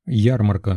Ярмарка.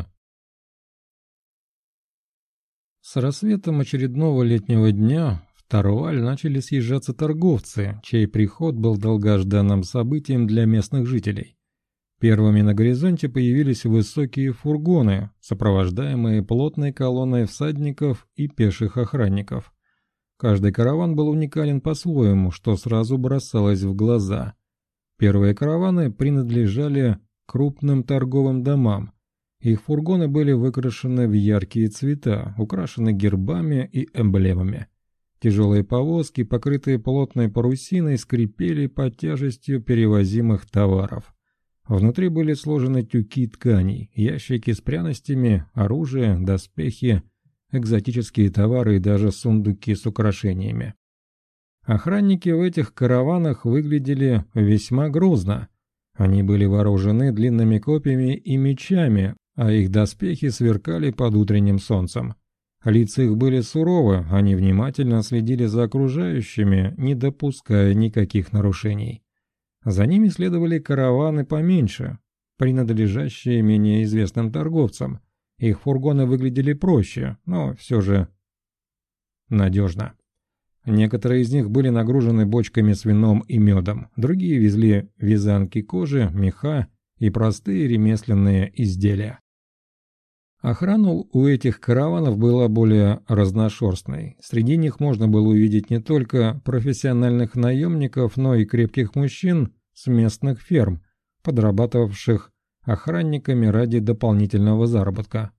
С рассветом очередного летнего дня в Тарваль начали съезжаться торговцы, чей приход был долгожданным событием для местных жителей. Первыми на горизонте появились высокие фургоны, сопровождаемые плотной колонной всадников и пеших охранников. Каждый караван был уникален по-своему, что сразу бросалось в глаза. Первые караваны принадлежали крупным торговым домам. Их фургоны были выкрашены в яркие цвета, украшены гербами и эмблемами. Тяжелые повозки, покрытые плотной парусиной, скрипели под тяжестью перевозимых товаров. Внутри были сложены тюки тканей, ящики с пряностями, оружие, доспехи, экзотические товары и даже сундуки с украшениями. Охранники в этих караванах выглядели весьма грозно. Они были вооружены длинными копьями и мечами, а их доспехи сверкали под утренним солнцем. Лица их были суровы, они внимательно следили за окружающими, не допуская никаких нарушений. За ними следовали караваны поменьше, принадлежащие менее известным торговцам. Их фургоны выглядели проще, но все же надежно. Некоторые из них были нагружены бочками с вином и медом, другие везли вязанки кожи, меха и простые ремесленные изделия. Охрана у этих караванов была более разношерстной. Среди них можно было увидеть не только профессиональных наемников, но и крепких мужчин с местных ферм, подрабатывавших охранниками ради дополнительного заработка.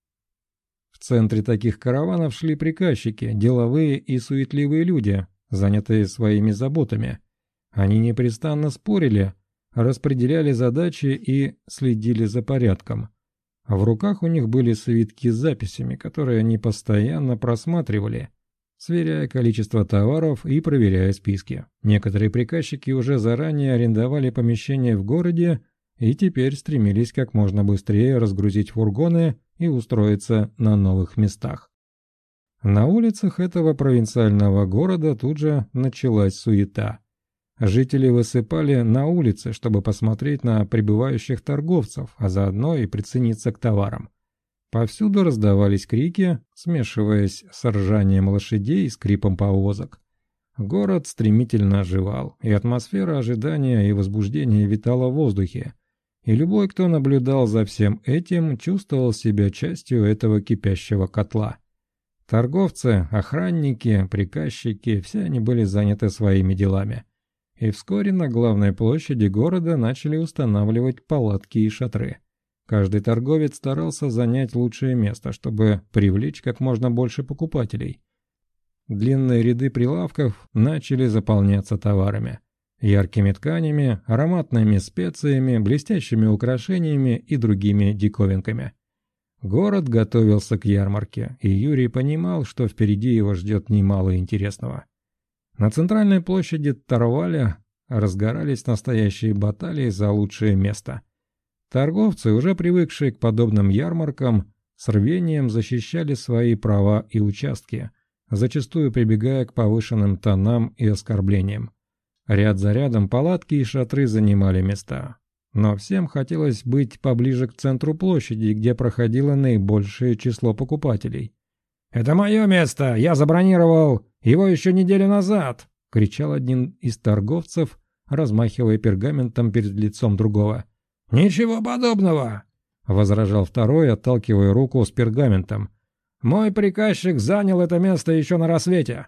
В центре таких караванов шли приказчики, деловые и суетливые люди, занятые своими заботами. Они непрестанно спорили, распределяли задачи и следили за порядком. В руках у них были свитки с записями, которые они постоянно просматривали, сверяя количество товаров и проверяя списки. Некоторые приказчики уже заранее арендовали помещения в городе и теперь стремились как можно быстрее разгрузить фургоны и устроиться на новых местах. На улицах этого провинциального города тут же началась суета. Жители высыпали на улицы, чтобы посмотреть на прибывающих торговцев, а заодно и прицениться к товарам. Повсюду раздавались крики, смешиваясь с ржанием лошадей и скрипом повозок. Город стремительно оживал, и атмосфера ожидания и возбуждения витала в воздухе. И любой, кто наблюдал за всем этим, чувствовал себя частью этого кипящего котла. Торговцы, охранники, приказчики – все они были заняты своими делами. И вскоре на главной площади города начали устанавливать палатки и шатры. Каждый торговец старался занять лучшее место, чтобы привлечь как можно больше покупателей. Длинные ряды прилавков начали заполняться товарами. Яркими тканями, ароматными специями, блестящими украшениями и другими диковинками. Город готовился к ярмарке, и Юрий понимал, что впереди его ждет немало интересного. На центральной площади Тарваля разгорались настоящие баталии за лучшее место. Торговцы, уже привыкшие к подобным ярмаркам, с рвением защищали свои права и участки, зачастую прибегая к повышенным тонам и оскорблениям. Ряд за рядом палатки и шатры занимали места. Но всем хотелось быть поближе к центру площади, где проходило наибольшее число покупателей. «Это мое место! Я забронировал его еще неделю назад!» — кричал один из торговцев, размахивая пергаментом перед лицом другого. «Ничего подобного!» — возражал второй, отталкивая руку с пергаментом. «Мой приказчик занял это место еще на рассвете!»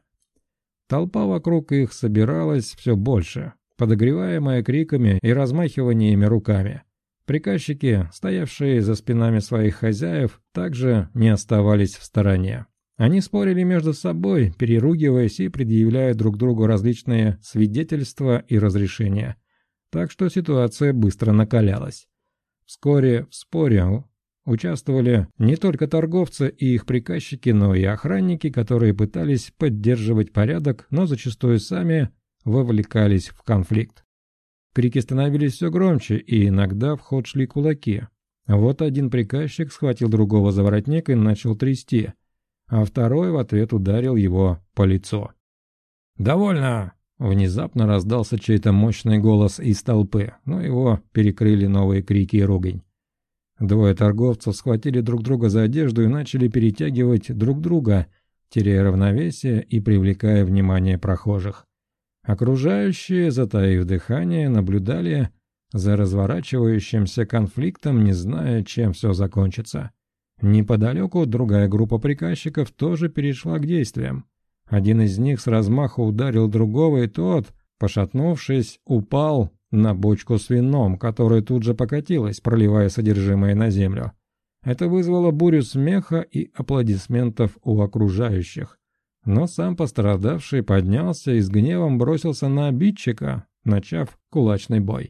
Толпа вокруг их собиралась все больше, подогреваемая криками и размахиваниями руками. Приказчики, стоявшие за спинами своих хозяев, также не оставались в стороне. Они спорили между собой, переругиваясь и предъявляя друг другу различные свидетельства и разрешения. Так что ситуация быстро накалялась. Вскоре в споре участвовали не только торговцы и их приказчики, но и охранники, которые пытались поддерживать порядок, но зачастую сами вовлекались в конфликт. Крики становились все громче, и иногда в ход шли кулаки. Вот один приказчик схватил другого за воротник и начал трясти, а второй в ответ ударил его по лицу. «Довольно!» — внезапно раздался чей-то мощный голос из толпы, но его перекрыли новые крики и ругань. Двое торговцев схватили друг друга за одежду и начали перетягивать друг друга, теряя равновесие и привлекая внимание прохожих. Окружающие, затаив дыхание, наблюдали за разворачивающимся конфликтом, не зная, чем все закончится. Неподалеку другая группа приказчиков тоже перешла к действиям. Один из них с размаху ударил другого, и тот, пошатнувшись, упал на бочку с вином, которая тут же покатилась, проливая содержимое на землю. Это вызвало бурю смеха и аплодисментов у окружающих. Но сам пострадавший поднялся и с гневом бросился на обидчика, начав кулачный бой.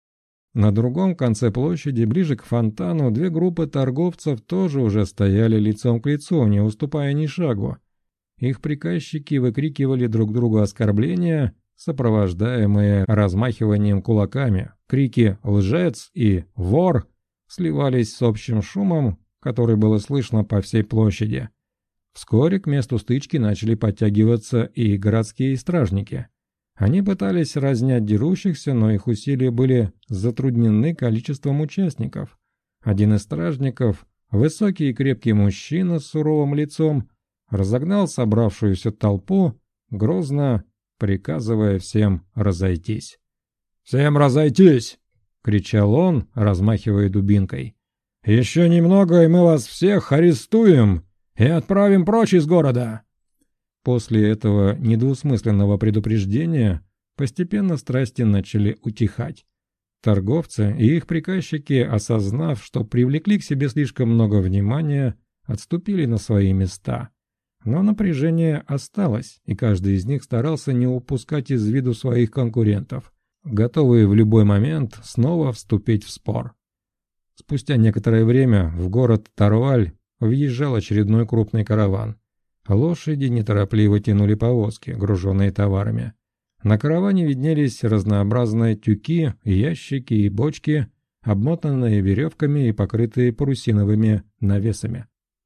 На другом конце площади, ближе к фонтану, две группы торговцев тоже уже стояли лицом к лицу, не уступая ни шагу. Их приказчики выкрикивали друг другу оскорбления, сопровождаемые размахиванием кулаками. Крики «лжец» и «вор» сливались с общим шумом, который было слышно по всей площади. Вскоре к месту стычки начали подтягиваться и городские стражники. Они пытались разнять дерущихся, но их усилия были затруднены количеством участников. Один из стражников, высокий и крепкий мужчина с суровым лицом, разогнал собравшуюся толпу, грозно приказывая всем разойтись. «Всем разойтись!» — кричал он, размахивая дубинкой. «Еще немного, и мы вас всех арестуем и отправим прочь из города!» После этого недвусмысленного предупреждения постепенно страсти начали утихать. Торговцы и их приказчики, осознав, что привлекли к себе слишком много внимания, отступили на свои места. Но напряжение осталось, и каждый из них старался не упускать из виду своих конкурентов, готовые в любой момент снова вступить в спор. Спустя некоторое время в город Тарваль въезжал очередной крупный караван. Лошади неторопливо тянули повозки, груженные товарами. На караване виднелись разнообразные тюки, ящики и бочки, обмотанные веревками и покрытые парусиновыми навесами.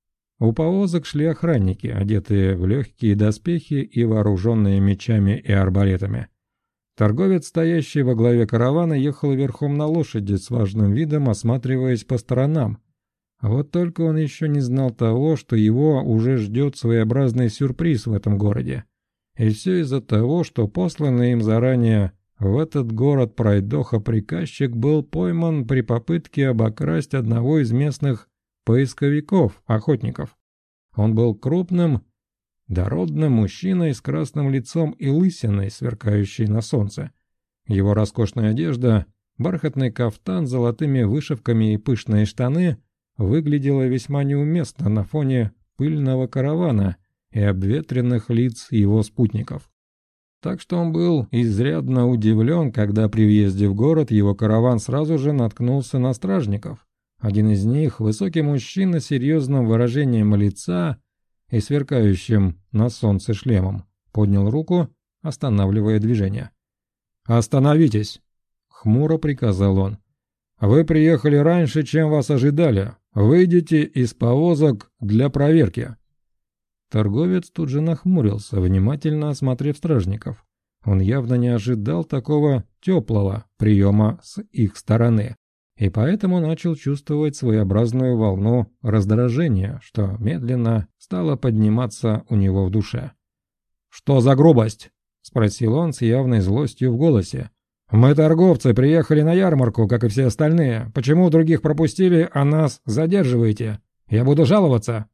У повозок шли охранники, одетые в легкие доспехи и вооруженные мечами и арбалетами. Торговец, стоящий во главе каравана, ехал верхом на лошади с важным видом, осматриваясь по сторонам. Вот только он еще не знал того, что его уже ждет своеобразный сюрприз в этом городе. И все из-за того, что посланный им заранее в этот город пройдоха-приказчик был пойман при попытке обокрасть одного из местных поисковиков, охотников. Он был крупным, дородным мужчиной с красным лицом и лысиной, сверкающей на солнце. Его роскошная одежда, бархатный кафтан с золотыми вышивками и пышные штаны выглядела весьма неуместно на фоне пыльного каравана и обветренных лиц его спутников. Так что он был изрядно удивлен, когда при въезде в город его караван сразу же наткнулся на стражников. Один из них, высокий мужчина с серьезным выражением лица и сверкающим на солнце шлемом, поднял руку, останавливая движение. «Остановитесь!» — хмуро приказал он. «Вы приехали раньше, чем вас ожидали. Выйдите из повозок для проверки». Торговец тут же нахмурился, внимательно осмотрев стражников. Он явно не ожидал такого теплого приема с их стороны, и поэтому начал чувствовать своеобразную волну раздражения, что медленно стало подниматься у него в душе. «Что за грубость?» — спросил он с явной злостью в голосе. «Мы, торговцы, приехали на ярмарку, как и все остальные. Почему других пропустили, а нас задерживаете? Я буду жаловаться».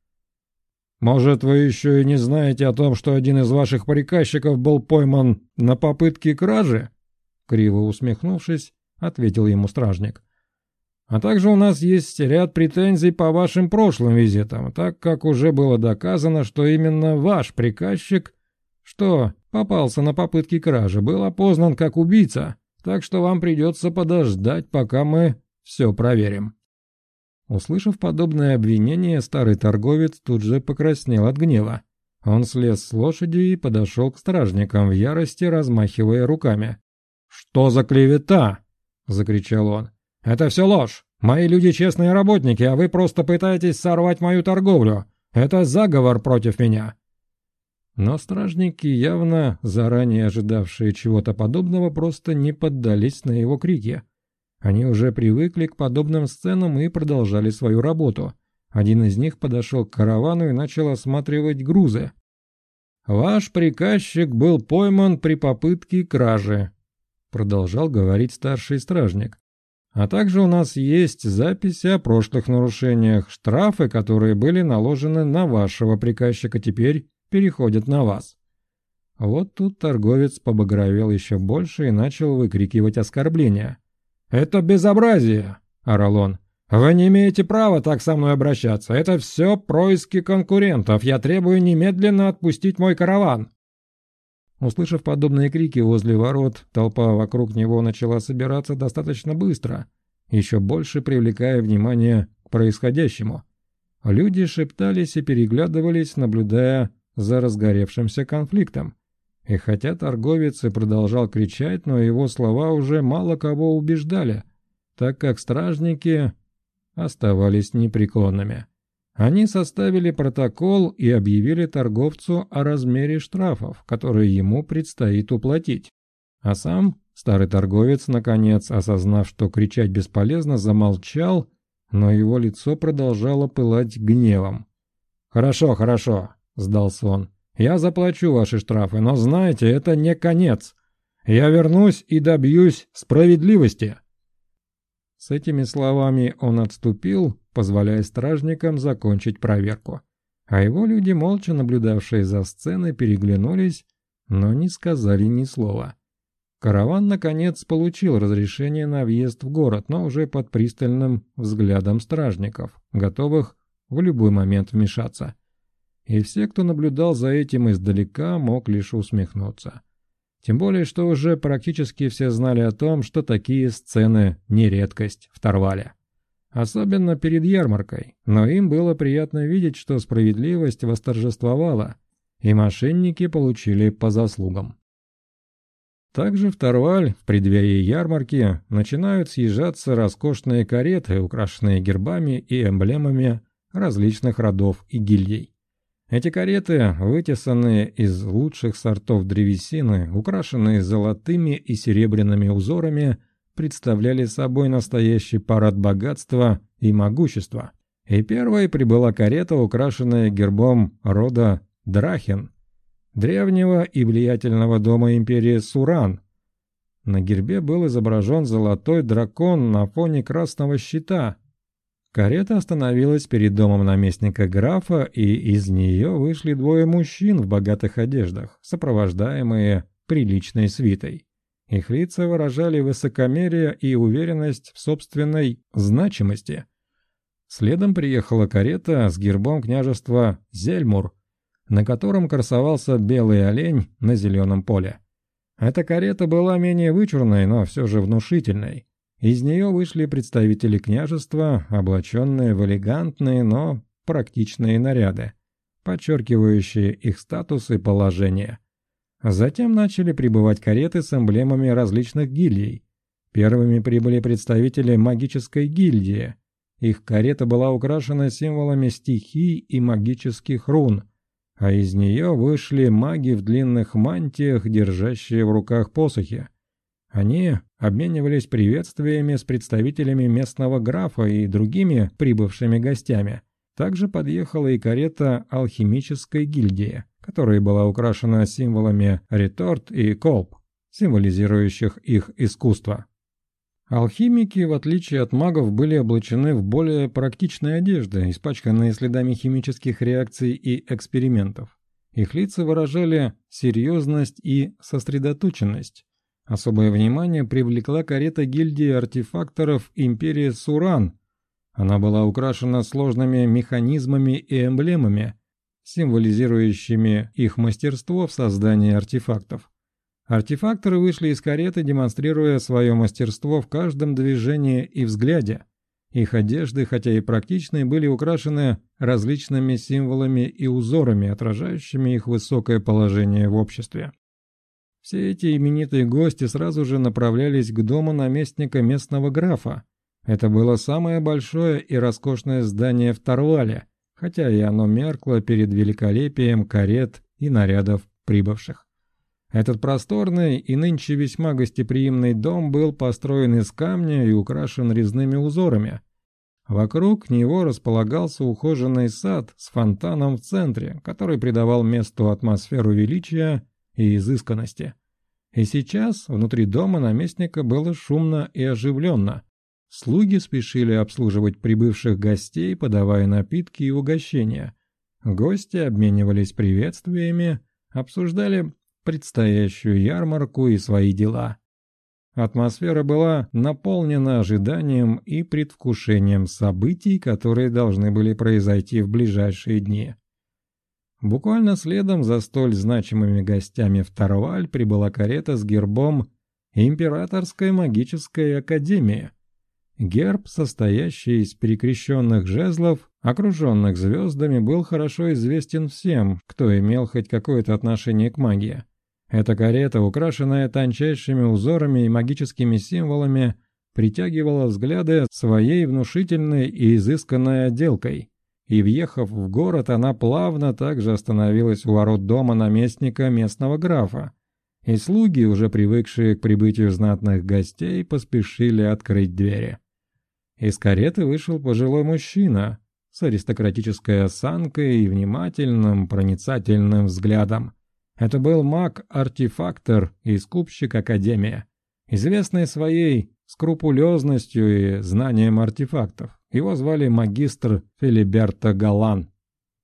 «Может, вы еще и не знаете о том, что один из ваших приказчиков был пойман на попытке кражи?» Криво усмехнувшись, ответил ему стражник. «А также у нас есть ряд претензий по вашим прошлым визитам, так как уже было доказано, что именно ваш приказчик, что попался на попытке кражи, был опознан как убийца, так что вам придется подождать, пока мы все проверим». Услышав подобное обвинение, старый торговец тут же покраснел от гнева. Он слез с лошади и подошел к стражникам в ярости, размахивая руками. «Что за клевета?» — закричал он. «Это все ложь! Мои люди честные работники, а вы просто пытаетесь сорвать мою торговлю! Это заговор против меня!» Но стражники, явно заранее ожидавшие чего-то подобного, просто не поддались на его крики. Они уже привыкли к подобным сценам и продолжали свою работу. Один из них подошел к каравану и начал осматривать грузы. «Ваш приказчик был пойман при попытке кражи», — продолжал говорить старший стражник. «А также у нас есть записи о прошлых нарушениях. Штрафы, которые были наложены на вашего приказчика, теперь переходят на вас». Вот тут торговец побагровел еще больше и начал выкрикивать оскорбления. «Это безобразие!» – орал он. «Вы не имеете права так со мной обращаться. Это все происки конкурентов. Я требую немедленно отпустить мой караван». Услышав подобные крики возле ворот, толпа вокруг него начала собираться достаточно быстро, еще больше привлекая внимание к происходящему. Люди шептались и переглядывались, наблюдая за разгоревшимся конфликтом. И хотя торговец и продолжал кричать, но его слова уже мало кого убеждали, так как стражники оставались непреклонными. Они составили протокол и объявили торговцу о размере штрафов, которые ему предстоит уплатить. А сам старый торговец, наконец, осознав, что кричать бесполезно, замолчал, но его лицо продолжало пылать гневом. «Хорошо, хорошо», — сдался он. «Я заплачу ваши штрафы, но знайте, это не конец. Я вернусь и добьюсь справедливости». С этими словами он отступил, позволяя стражникам закончить проверку. А его люди, молча наблюдавшие за сценой, переглянулись, но не сказали ни слова. Караван, наконец, получил разрешение на въезд в город, но уже под пристальным взглядом стражников, готовых в любой момент вмешаться. И все, кто наблюдал за этим издалека, мог лишь усмехнуться. Тем более, что уже практически все знали о том, что такие сцены не редкость в Торвале. Особенно перед ярмаркой, но им было приятно видеть, что справедливость восторжествовала, и мошенники получили по заслугам. Также в Торваль в преддверии ярмарки начинают съезжаться роскошные кареты, украшенные гербами и эмблемами различных родов и гильдий. Эти кареты, вытесанные из лучших сортов древесины, украшенные золотыми и серебряными узорами, представляли собой настоящий парад богатства и могущества. И первой прибыла карета, украшенная гербом рода Драхин, древнего и влиятельного дома империи Суран. На гербе был изображен золотой дракон на фоне красного щита. Карета остановилась перед домом наместника графа, и из нее вышли двое мужчин в богатых одеждах, сопровождаемые приличной свитой. Их лица выражали высокомерие и уверенность в собственной значимости. Следом приехала карета с гербом княжества Зельмур, на котором красовался белый олень на зеленом поле. Эта карета была менее вычурной, но все же внушительной. Из нее вышли представители княжества, облаченные в элегантные, но практичные наряды, подчеркивающие их статус и положение. Затем начали прибывать кареты с эмблемами различных гильдий. Первыми прибыли представители магической гильдии. Их карета была украшена символами стихий и магических рун, а из нее вышли маги в длинных мантиях, держащие в руках посохи. Они обменивались приветствиями с представителями местного графа и другими прибывшими гостями. Также подъехала и карета алхимической гильдии, которая была украшена символами реторт и колб, символизирующих их искусство. Алхимики, в отличие от магов, были облачены в более практичные одежды, испачканные следами химических реакций и экспериментов. Их лица выражали серьезность и сосредоточенность. Особое внимание привлекла карета гильдии артефакторов империи Суран. Она была украшена сложными механизмами и эмблемами, символизирующими их мастерство в создании артефактов. Артефакторы вышли из кареты, демонстрируя свое мастерство в каждом движении и взгляде. Их одежды, хотя и практичные, были украшены различными символами и узорами, отражающими их высокое положение в обществе. Все эти именитые гости сразу же направлялись к дому наместника местного графа. Это было самое большое и роскошное здание в Торвале, хотя и оно меркло перед великолепием карет и нарядов прибывших. Этот просторный и нынче весьма гостеприимный дом был построен из камня и украшен резными узорами. Вокруг него располагался ухоженный сад с фонтаном в центре, который придавал месту атмосферу величия и изысканности. И сейчас внутри дома наместника было шумно и оживленно. Слуги спешили обслуживать прибывших гостей, подавая напитки и угощения. Гости обменивались приветствиями, обсуждали предстоящую ярмарку и свои дела. Атмосфера была наполнена ожиданием и предвкушением событий, которые должны были произойти в ближайшие дни. Буквально следом за столь значимыми гостями в Тарваль прибыла карета с гербом Императорской магической академии. Герб, состоящий из перекрещенных жезлов, окруженных звездами, был хорошо известен всем, кто имел хоть какое-то отношение к магии. Эта карета, украшенная тончайшими узорами и магическими символами, притягивала взгляды своей внушительной и изысканной отделкой. И, въехав в город, она плавно также остановилась у ворот дома наместника местного графа. И слуги, уже привыкшие к прибытию знатных гостей, поспешили открыть двери. Из кареты вышел пожилой мужчина с аристократической осанкой и внимательным, проницательным взглядом. Это был маг-артефактор и скупщик Академии, известный своей скрупулезностью и знанием артефактов. Его звали магистр Филиберто Галан.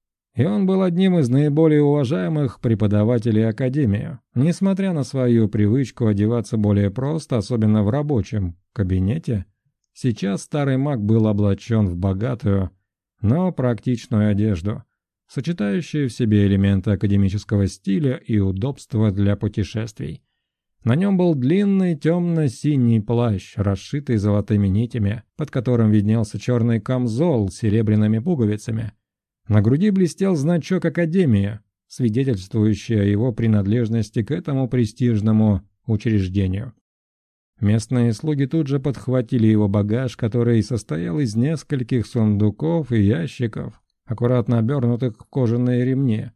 И он был одним из наиболее уважаемых преподавателей Академии, несмотря на свою привычку одеваться более просто, особенно в рабочем кабинете. Сейчас старый маг был облачен в богатую, но практичную одежду, сочетающую в себе элементы академического стиля и удобства для путешествий. На нем был длинный темно-синий плащ, расшитый золотыми нитями, под которым виднелся черный камзол с серебряными пуговицами. На груди блестел значок Академии, свидетельствующий о его принадлежности к этому престижному учреждению. Местные слуги тут же подхватили его багаж, который состоял из нескольких сундуков и ящиков, аккуратно обернутых в кожаные ремни.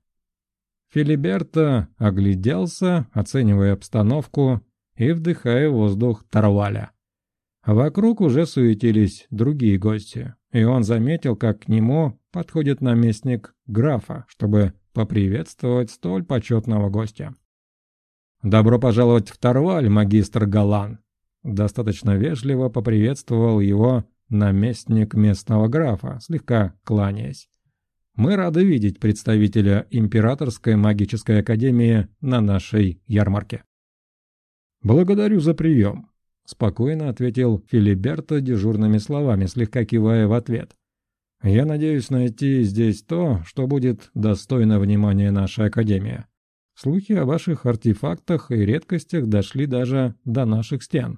Филиберто огляделся, оценивая обстановку и вдыхая воздух Тарваля. Вокруг уже суетились другие гости, и он заметил, как к нему подходит наместник графа, чтобы поприветствовать столь почетного гостя. «Добро пожаловать в Тарваль, магистр Галан!» Достаточно вежливо поприветствовал его наместник местного графа, слегка кланяясь. «Мы рады видеть представителя Императорской магической академии на нашей ярмарке». «Благодарю за прием», — спокойно ответил Филиберто дежурными словами, слегка кивая в ответ. «Я надеюсь найти здесь то, что будет достойно внимания нашей академии. Слухи о ваших артефактах и редкостях дошли даже до наших стен».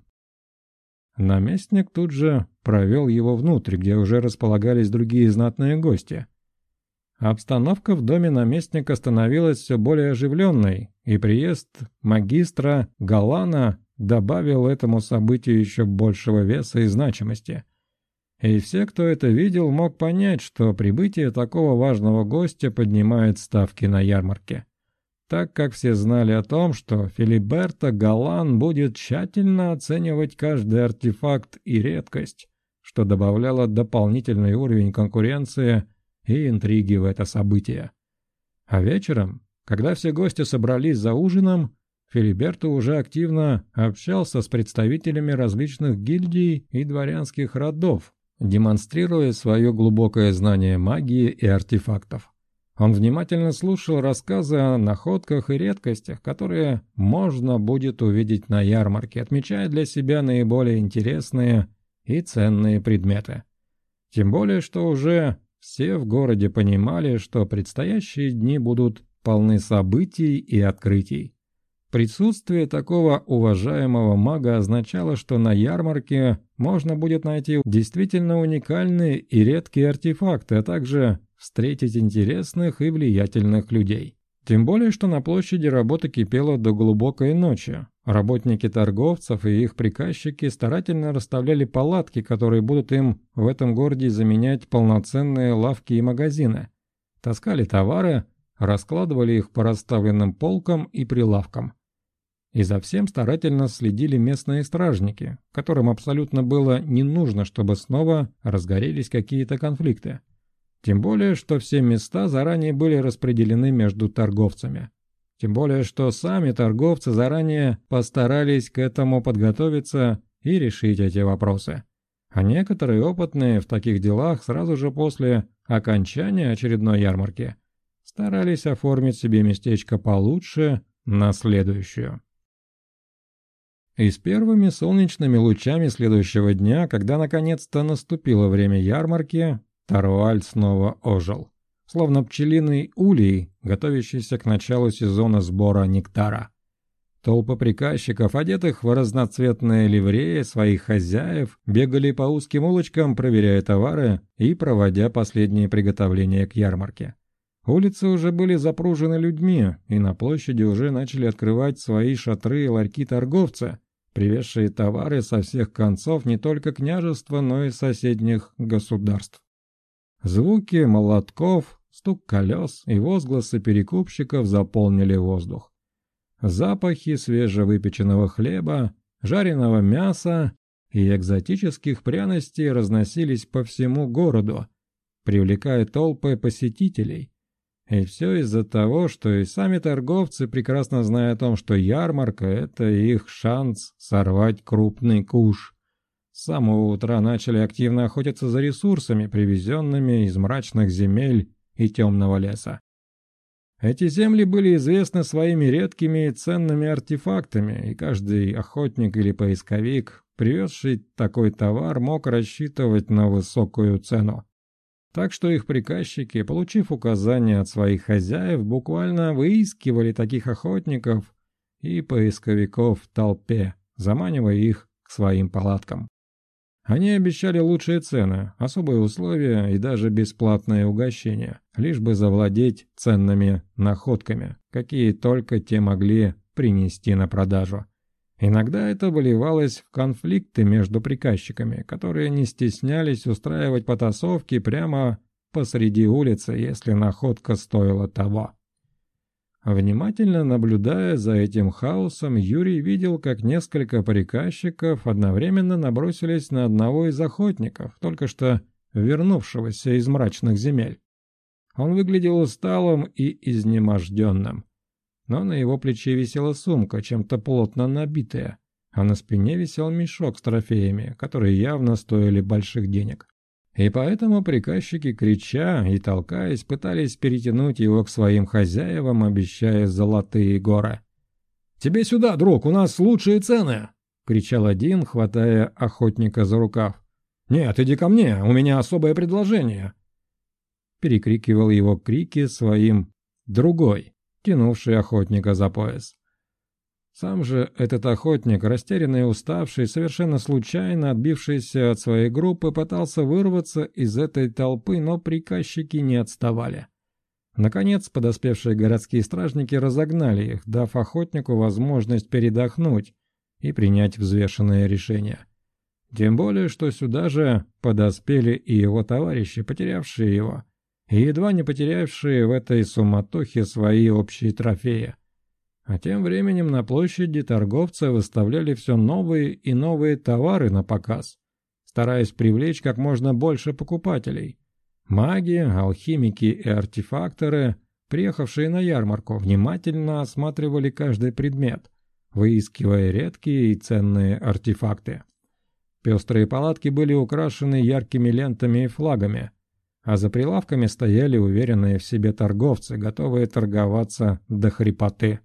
Наместник тут же провел его внутрь, где уже располагались другие знатные гости. Обстановка в доме наместника становилась все более оживленной, и приезд магистра Галана добавил этому событию еще большего веса и значимости. И все, кто это видел, мог понять, что прибытие такого важного гостя поднимает ставки на ярмарке, так как все знали о том, что Филиберто Галан будет тщательно оценивать каждый артефакт и редкость, что добавляло дополнительный уровень конкуренции и интриги в это событие. А вечером, когда все гости собрались за ужином, Филиберто уже активно общался с представителями различных гильдий и дворянских родов, демонстрируя свое глубокое знание магии и артефактов. Он внимательно слушал рассказы о находках и редкостях, которые можно будет увидеть на ярмарке, отмечая для себя наиболее интересные и ценные предметы. Тем более, что уже все в городе понимали, что предстоящие дни будут полны событий и открытий. Присутствие такого уважаемого мага означало, что на ярмарке можно будет найти действительно уникальные и редкие артефакты, а также встретить интересных и влиятельных людей. Тем более, что на площади работа кипела до глубокой ночи. Работники торговцев и их приказчики старательно расставляли палатки, которые будут им в этом городе заменять полноценные лавки и магазины. Таскали товары, раскладывали их по расставленным полкам и прилавкам. И за всем старательно следили местные стражники, которым абсолютно было не нужно, чтобы снова разгорелись какие-то конфликты. Тем более, что все места заранее были распределены между торговцами. Тем более, что сами торговцы заранее постарались к этому подготовиться и решить эти вопросы. А некоторые опытные в таких делах сразу же после окончания очередной ярмарки старались оформить себе местечко получше на следующую. И с первыми солнечными лучами следующего дня, когда наконец-то наступило время ярмарки, Таруаль снова ожил, словно пчелиный улей, готовящийся к началу сезона сбора нектара. Толпы приказчиков, одетых в разноцветные ливреи своих хозяев, бегали по узким улочкам, проверяя товары и проводя последние приготовления к ярмарке. Улицы уже были запружены людьми, и на площади уже начали открывать свои шатры и ларьки торговцы, привезшие товары со всех концов не только княжества, но и соседних государств. Звуки молотков, стук колес и возгласы перекупщиков заполнили воздух. Запахи свежевыпеченного хлеба, жареного мяса и экзотических пряностей разносились по всему городу, привлекая толпы посетителей. И все из-за того, что и сами торговцы, прекрасно зная о том, что ярмарка – это их шанс сорвать крупный куш, с самого утра начали активно охотиться за ресурсами, привезенными из мрачных земель и темного леса. Эти земли были известны своими редкими и ценными артефактами, и каждый охотник или поисковик, привезший такой товар, мог рассчитывать на высокую цену. Так что их приказчики, получив указания от своих хозяев, буквально выискивали таких охотников и поисковиков в толпе, заманивая их к своим палаткам. Они обещали лучшие цены, особые условия и даже бесплатное угощение, лишь бы завладеть ценными находками, какие только те могли принести на продажу. Иногда это выливалось в конфликты между приказчиками, которые не стеснялись устраивать потасовки прямо посреди улицы, если находка стоила того. Внимательно наблюдая за этим хаосом, Юрий видел, как несколько приказчиков одновременно набросились на одного из охотников, только что вернувшегося из мрачных земель. Он выглядел усталым и изнеможденным. Но на его плече висела сумка, чем-то плотно набитая, а на спине висел мешок с трофеями, которые явно стоили больших денег. И поэтому приказчики, крича и толкаясь, пытались перетянуть его к своим хозяевам, обещая золотые горы. «Тебе сюда, друг, у нас лучшие цены!» — кричал один, хватая охотника за рукав. «Нет, иди ко мне, у меня особое предложение!» Перекрикивал его крики своим другой, тянувший охотника за пояс. Сам же этот охотник, растерянный и уставший, совершенно случайно отбившийся от своей группы, пытался вырваться из этой толпы, но приказчики не отставали. Наконец, подоспевшие городские стражники разогнали их, дав охотнику возможность передохнуть и принять взвешенное решение. Тем более, что сюда же подоспели и его товарищи, потерявшие его, и едва не потерявшие в этой суматохе свои общие трофеи. А тем временем на площади торговцы выставляли все новые и новые товары на показ, стараясь привлечь как можно больше покупателей. Маги, алхимики и артефакторы, приехавшие на ярмарку, внимательно осматривали каждый предмет, выискивая редкие и ценные артефакты. Пестрые палатки были украшены яркими лентами и флагами, а за прилавками стояли уверенные в себе торговцы, готовые торговаться до хрипоты.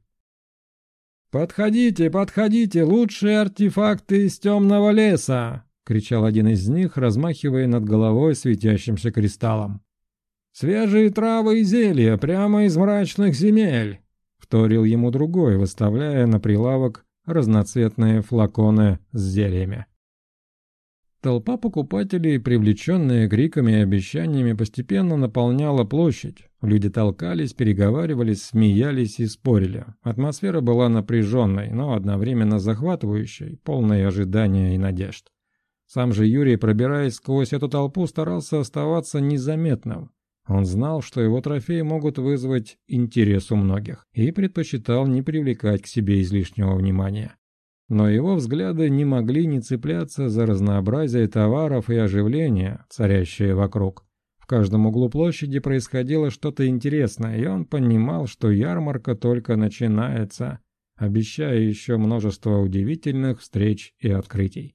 «Подходите, подходите, лучшие артефакты из темного леса!» — кричал один из них, размахивая над головой светящимся кристаллом. «Свежие травы и зелья прямо из мрачных земель!» — вторил ему другой, выставляя на прилавок разноцветные флаконы с зельями. Толпа покупателей, привлеченная криками и обещаниями, постепенно наполняла площадь. Люди толкались, переговаривались, смеялись и спорили. Атмосфера была напряженной, но одновременно захватывающей, полной ожидания и надежд. Сам же Юрий, пробираясь сквозь эту толпу, старался оставаться незаметным. Он знал, что его трофеи могут вызвать интерес у многих, и предпочитал не привлекать к себе излишнего внимания. Но его взгляды не могли не цепляться за разнообразие товаров и оживление, царящее вокруг. В каждом углу площади происходило что-то интересное, и он понимал, что ярмарка только начинается, обещая еще множество удивительных встреч и открытий.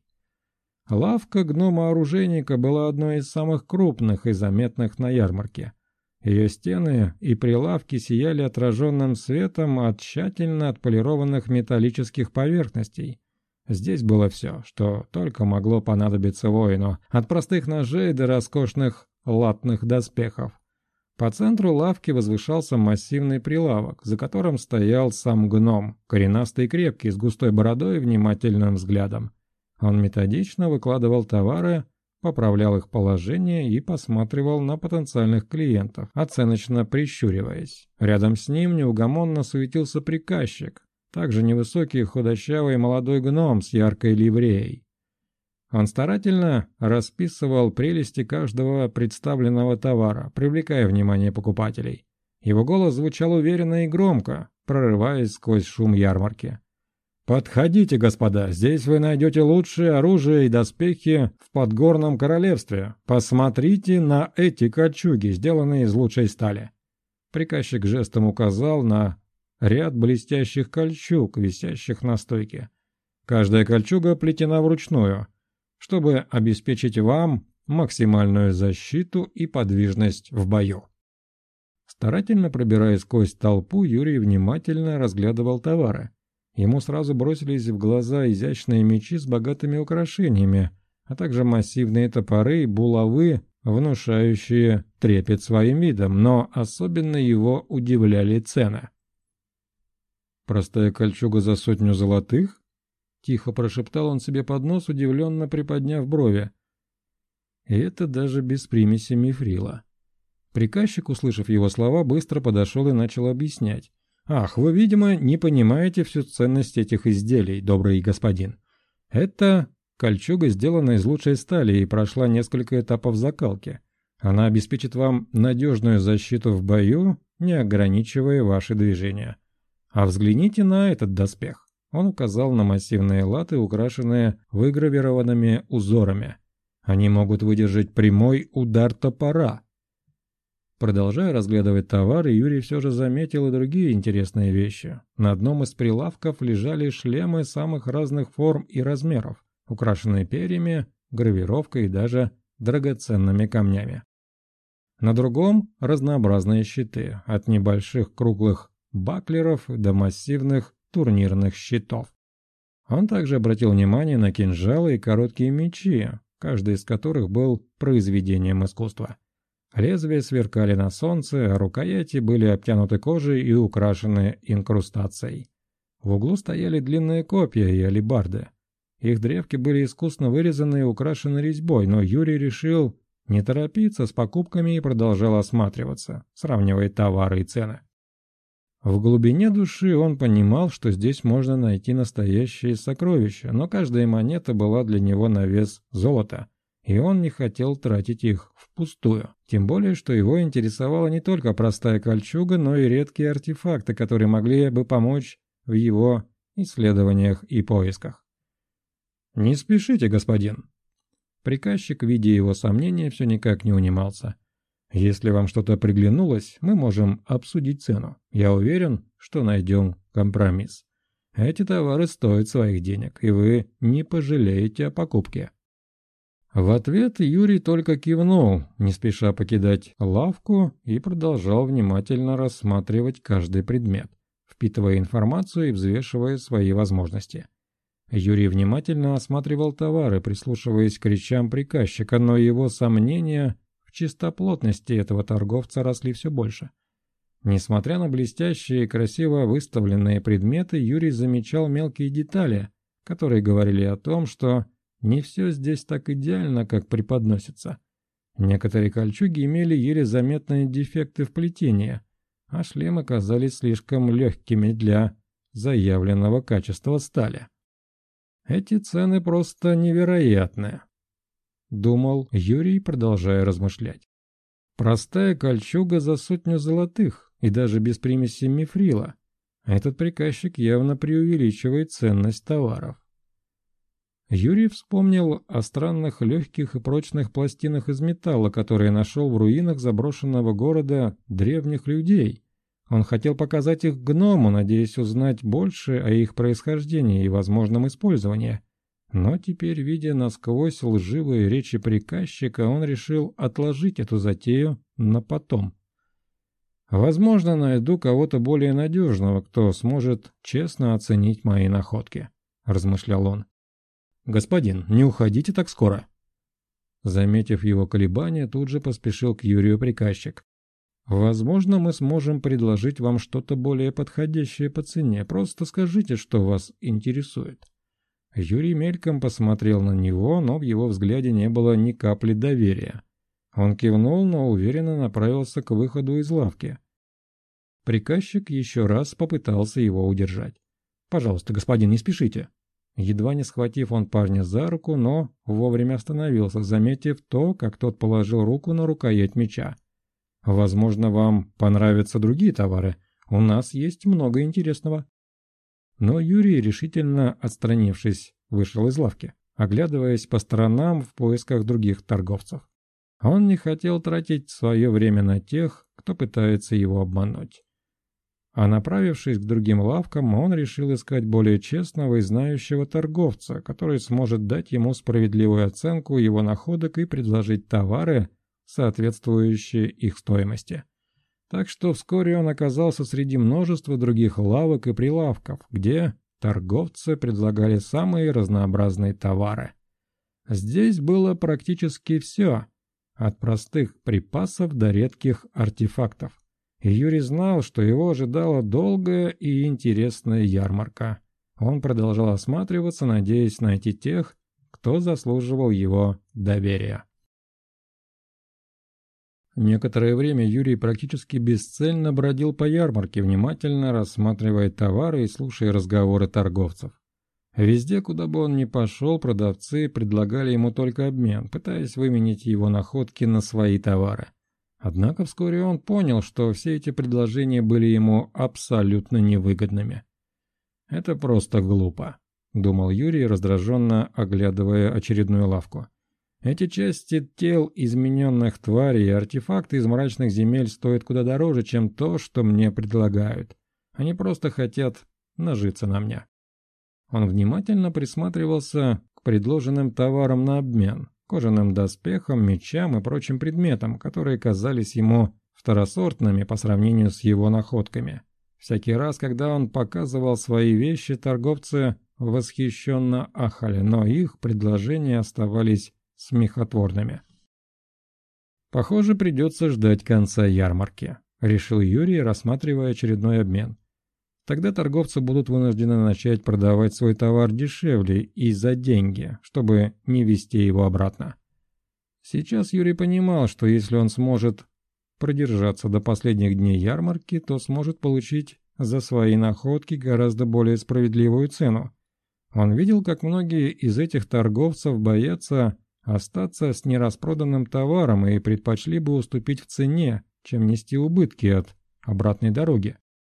Лавка гнома-оружейника была одной из самых крупных и заметных на ярмарке. Ее стены и прилавки сияли отраженным светом от тщательно отполированных металлических поверхностей. Здесь было все, что только могло понадобиться воину, от простых ножей до роскошных латных доспехов. По центру лавки возвышался массивный прилавок, за которым стоял сам гном, коренастый и крепкий, с густой бородой и внимательным взглядом. Он методично выкладывал товары, поправлял их положение и посматривал на потенциальных клиентов, оценочно прищуриваясь. Рядом с ним неугомонно суетился приказчик, также невысокий худощавый молодой гном с яркой ливреей. Он старательно расписывал прелести каждого представленного товара, привлекая внимание покупателей. Его голос звучал уверенно и громко, прорываясь сквозь шум ярмарки. «Подходите, господа, здесь вы найдете лучшее оружие и доспехи в подгорном королевстве. Посмотрите на эти кольчуги, сделанные из лучшей стали». Приказчик жестом указал на ряд блестящих кольчуг, висящих на стойке. Каждая кольчуга плетена вручную, чтобы обеспечить вам максимальную защиту и подвижность в бою. Старательно пробираясь сквозь толпу, Юрий внимательно разглядывал товары. Ему сразу бросились в глаза изящные мечи с богатыми украшениями, а также массивные топоры и булавы, внушающие трепет своим видом, но особенно его удивляли цены. «Простая кольчуга за 100 золотых?» — тихо прошептал он себе под нос, удивленно приподняв брови. И это даже без примеси мифрила. Приказчик, услышав его слова, быстро подошел и начал объяснять. «Ах, вы, видимо, не понимаете всю ценность этих изделий, добрый господин. Это кольчуга сделана из лучшей стали и прошла несколько этапов закалки. Она обеспечит вам надежную защиту в бою, не ограничивая ваши движения. А взгляните на этот доспех». Он указал на массивные латы, украшенные выгравированными узорами. Они могут выдержать прямой удар топора. Продолжая разглядывать товары, Юрий все же заметил и другие интересные вещи. На одном из прилавков лежали шлемы самых разных форм и размеров, украшенные перьями, гравировкой и даже драгоценными камнями. На другом – разнообразные щиты, от небольших круглых баклеров до массивных турнирных щитов. Он также обратил внимание на кинжалы и короткие мечи, каждый из которых был произведением искусства. Лезвия сверкали на солнце, а рукояти были обтянуты кожей и украшены инкрустацией. В углу стояли длинные копья и алебарды. Их древки были искусно вырезаны и украшены резьбой, но Юрий решил не торопиться с покупками и продолжал осматриваться, сравнивая товары и цены. В глубине души он понимал, что здесь можно найти настоящие сокровища, но каждая монета была для него на вес золота, и он не хотел тратить их впустую. Тем более, что его интересовала не только простая кольчуга, но и редкие артефакты, которые могли бы помочь в его исследованиях и поисках. «Не спешите, господин». Приказчик, видя его сомнения, все никак не унимался. «Если вам что-то приглянулось, мы можем обсудить цену. Я уверен, что найдем компромисс. Эти товары стоят своих денег, и вы не пожалеете о покупке». В ответ Юрий только кивнул, не спеша покидать лавку, и продолжал внимательно рассматривать каждый предмет, впитывая информацию и взвешивая свои возможности. Юрий внимательно осматривал товары, прислушиваясь к речам приказчика, но его сомнения в чистоплотности этого торговца росли все больше. Несмотря на блестящие и красиво выставленные предметы, Юрий замечал мелкие детали, которые говорили о том, что не все здесь так идеально, как преподносится. Некоторые кольчуги имели еле заметные дефекты в плетении, а шлемы казались слишком легкими для заявленного качества стали. Эти цены просто невероятные, думал Юрий, продолжая размышлять. Простая кольчуга за 100 золотых, и даже без примеси мифрила. Этот приказчик явно преувеличивает ценность товаров. Юрий вспомнил о странных легких и прочных пластинах из металла, которые нашел в руинах заброшенного города древних людей. Он хотел показать их гному, надеясь узнать больше о их происхождении и возможном использовании. Но теперь, видя насквозь лживые речи приказчика, он решил отложить эту затею на потом. «Возможно, найду кого-то более надежного, кто сможет честно оценить мои находки», – размышлял он. «Господин, не уходите так скоро». Заметив его колебания, тут же поспешил к Юрию приказчик. «Возможно, мы сможем предложить вам что-то более подходящее по цене. Просто скажите, что вас интересует». Юрий мельком посмотрел на него, но в его взгляде не было ни капли доверия. Он кивнул, но уверенно направился к выходу из лавки. Приказчик еще раз попытался его удержать. «Пожалуйста, господин, не спешите». Едва не схватив он парня за руку, но вовремя остановился, заметив то, как тот положил руку на рукоять меча. «Возможно, вам понравятся другие товары. У нас есть много интересного». Но Юрий, решительно отстранившись, вышел из лавки, оглядываясь по сторонам в поисках других торговцев. Он не хотел тратить свое время на тех, кто пытается его обмануть. А направившись к другим лавкам, он решил искать более честного и знающего торговца, который сможет дать ему справедливую оценку его находок и предложить товары, соответствующие их стоимости. Так что вскоре он оказался среди множества других лавок и прилавков, где торговцы предлагали самые разнообразные товары. Здесь было практически все, от простых припасов до редких артефактов. И Юрий знал, что его ожидала долгая и интересная ярмарка. Он продолжал осматриваться, надеясь найти тех, кто заслуживал его доверия. Некоторое время Юрий практически бесцельно бродил по ярмарке, внимательно рассматривая товары и слушая разговоры торговцев. Везде, куда бы он ни пошел, продавцы предлагали ему только обмен, пытаясь выменить его находки на свои товары. Однако вскоре он понял, что все эти предложения были ему абсолютно невыгодными. «Это просто глупо», — думал Юрий, раздраженно оглядывая очередную лавку. «Эти части тел измененных тварей и артефакты из мрачных земель стоят куда дороже, чем то, что мне предлагают. Они просто хотят нажиться на мне». Он внимательно присматривался к предложенным товарам на обмен, кожаным доспехам, мечам и прочим предметам, которые казались ему второсортными по сравнению с его находками. Всякий раз, когда он показывал свои вещи, торговцы восхищенно ахали, но их предложения оставались смехотворными. «Похоже, придется ждать конца ярмарки», — решил Юрий, рассматривая очередной обмен. «Тогда торговцы будут вынуждены начать продавать свой товар дешевле и за деньги, чтобы не везти его обратно». Сейчас Юрий понимал, что если он сможет продержаться до последних дней ярмарки, то сможет получить за свои находки гораздо более справедливую цену. Он видел, как многие из этих торговцев боятся остаться с нераспроданным товаром и предпочли бы уступить в цене, чем нести убытки от обратной дороги.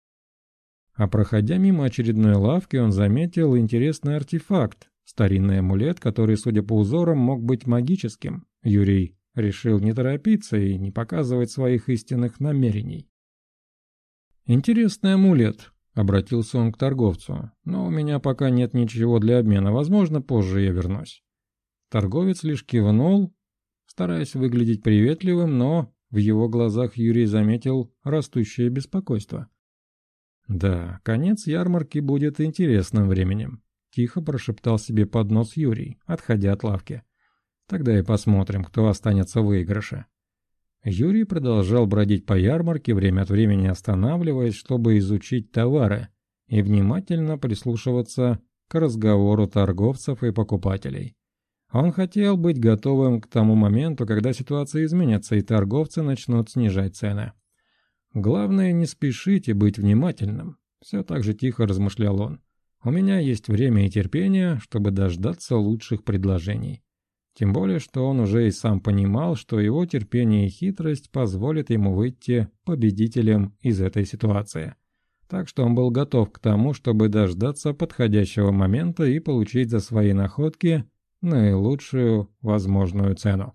А проходя мимо очередной лавки, он заметил интересный артефакт, старинный амулет, который, судя по узорам, мог быть магическим. Юрий решил не торопиться и не показывать своих истинных намерений. «Интересный амулет», — обратился он к торговцу, — «но у меня пока нет ничего для обмена, возможно, позже я вернусь». Торговец лишь кивнул, стараясь выглядеть приветливым, но в его глазах Юрий заметил растущее беспокойство. «Да, конец ярмарки будет интересным временем», — тихо прошептал себе под нос Юрий, отходя от лавки. «Тогда и посмотрим, кто останется в выигрыше». Юрий продолжал бродить по ярмарке, время от времени останавливаясь, чтобы изучить товары и внимательно прислушиваться к разговору торговцев и покупателей. Он хотел быть готовым к тому моменту, когда ситуация изменится и торговцы начнут снижать цены. «Главное, не спешить и быть внимательным», — все так же тихо размышлял он. «У меня есть время и терпение, чтобы дождаться лучших предложений. Тем более, что он уже и сам понимал, что его терпение и хитрость позволят ему выйти победителем из этой ситуации. Так что он был готов к тому, чтобы дождаться подходящего момента и получить за свои находки наилучшую возможную цену.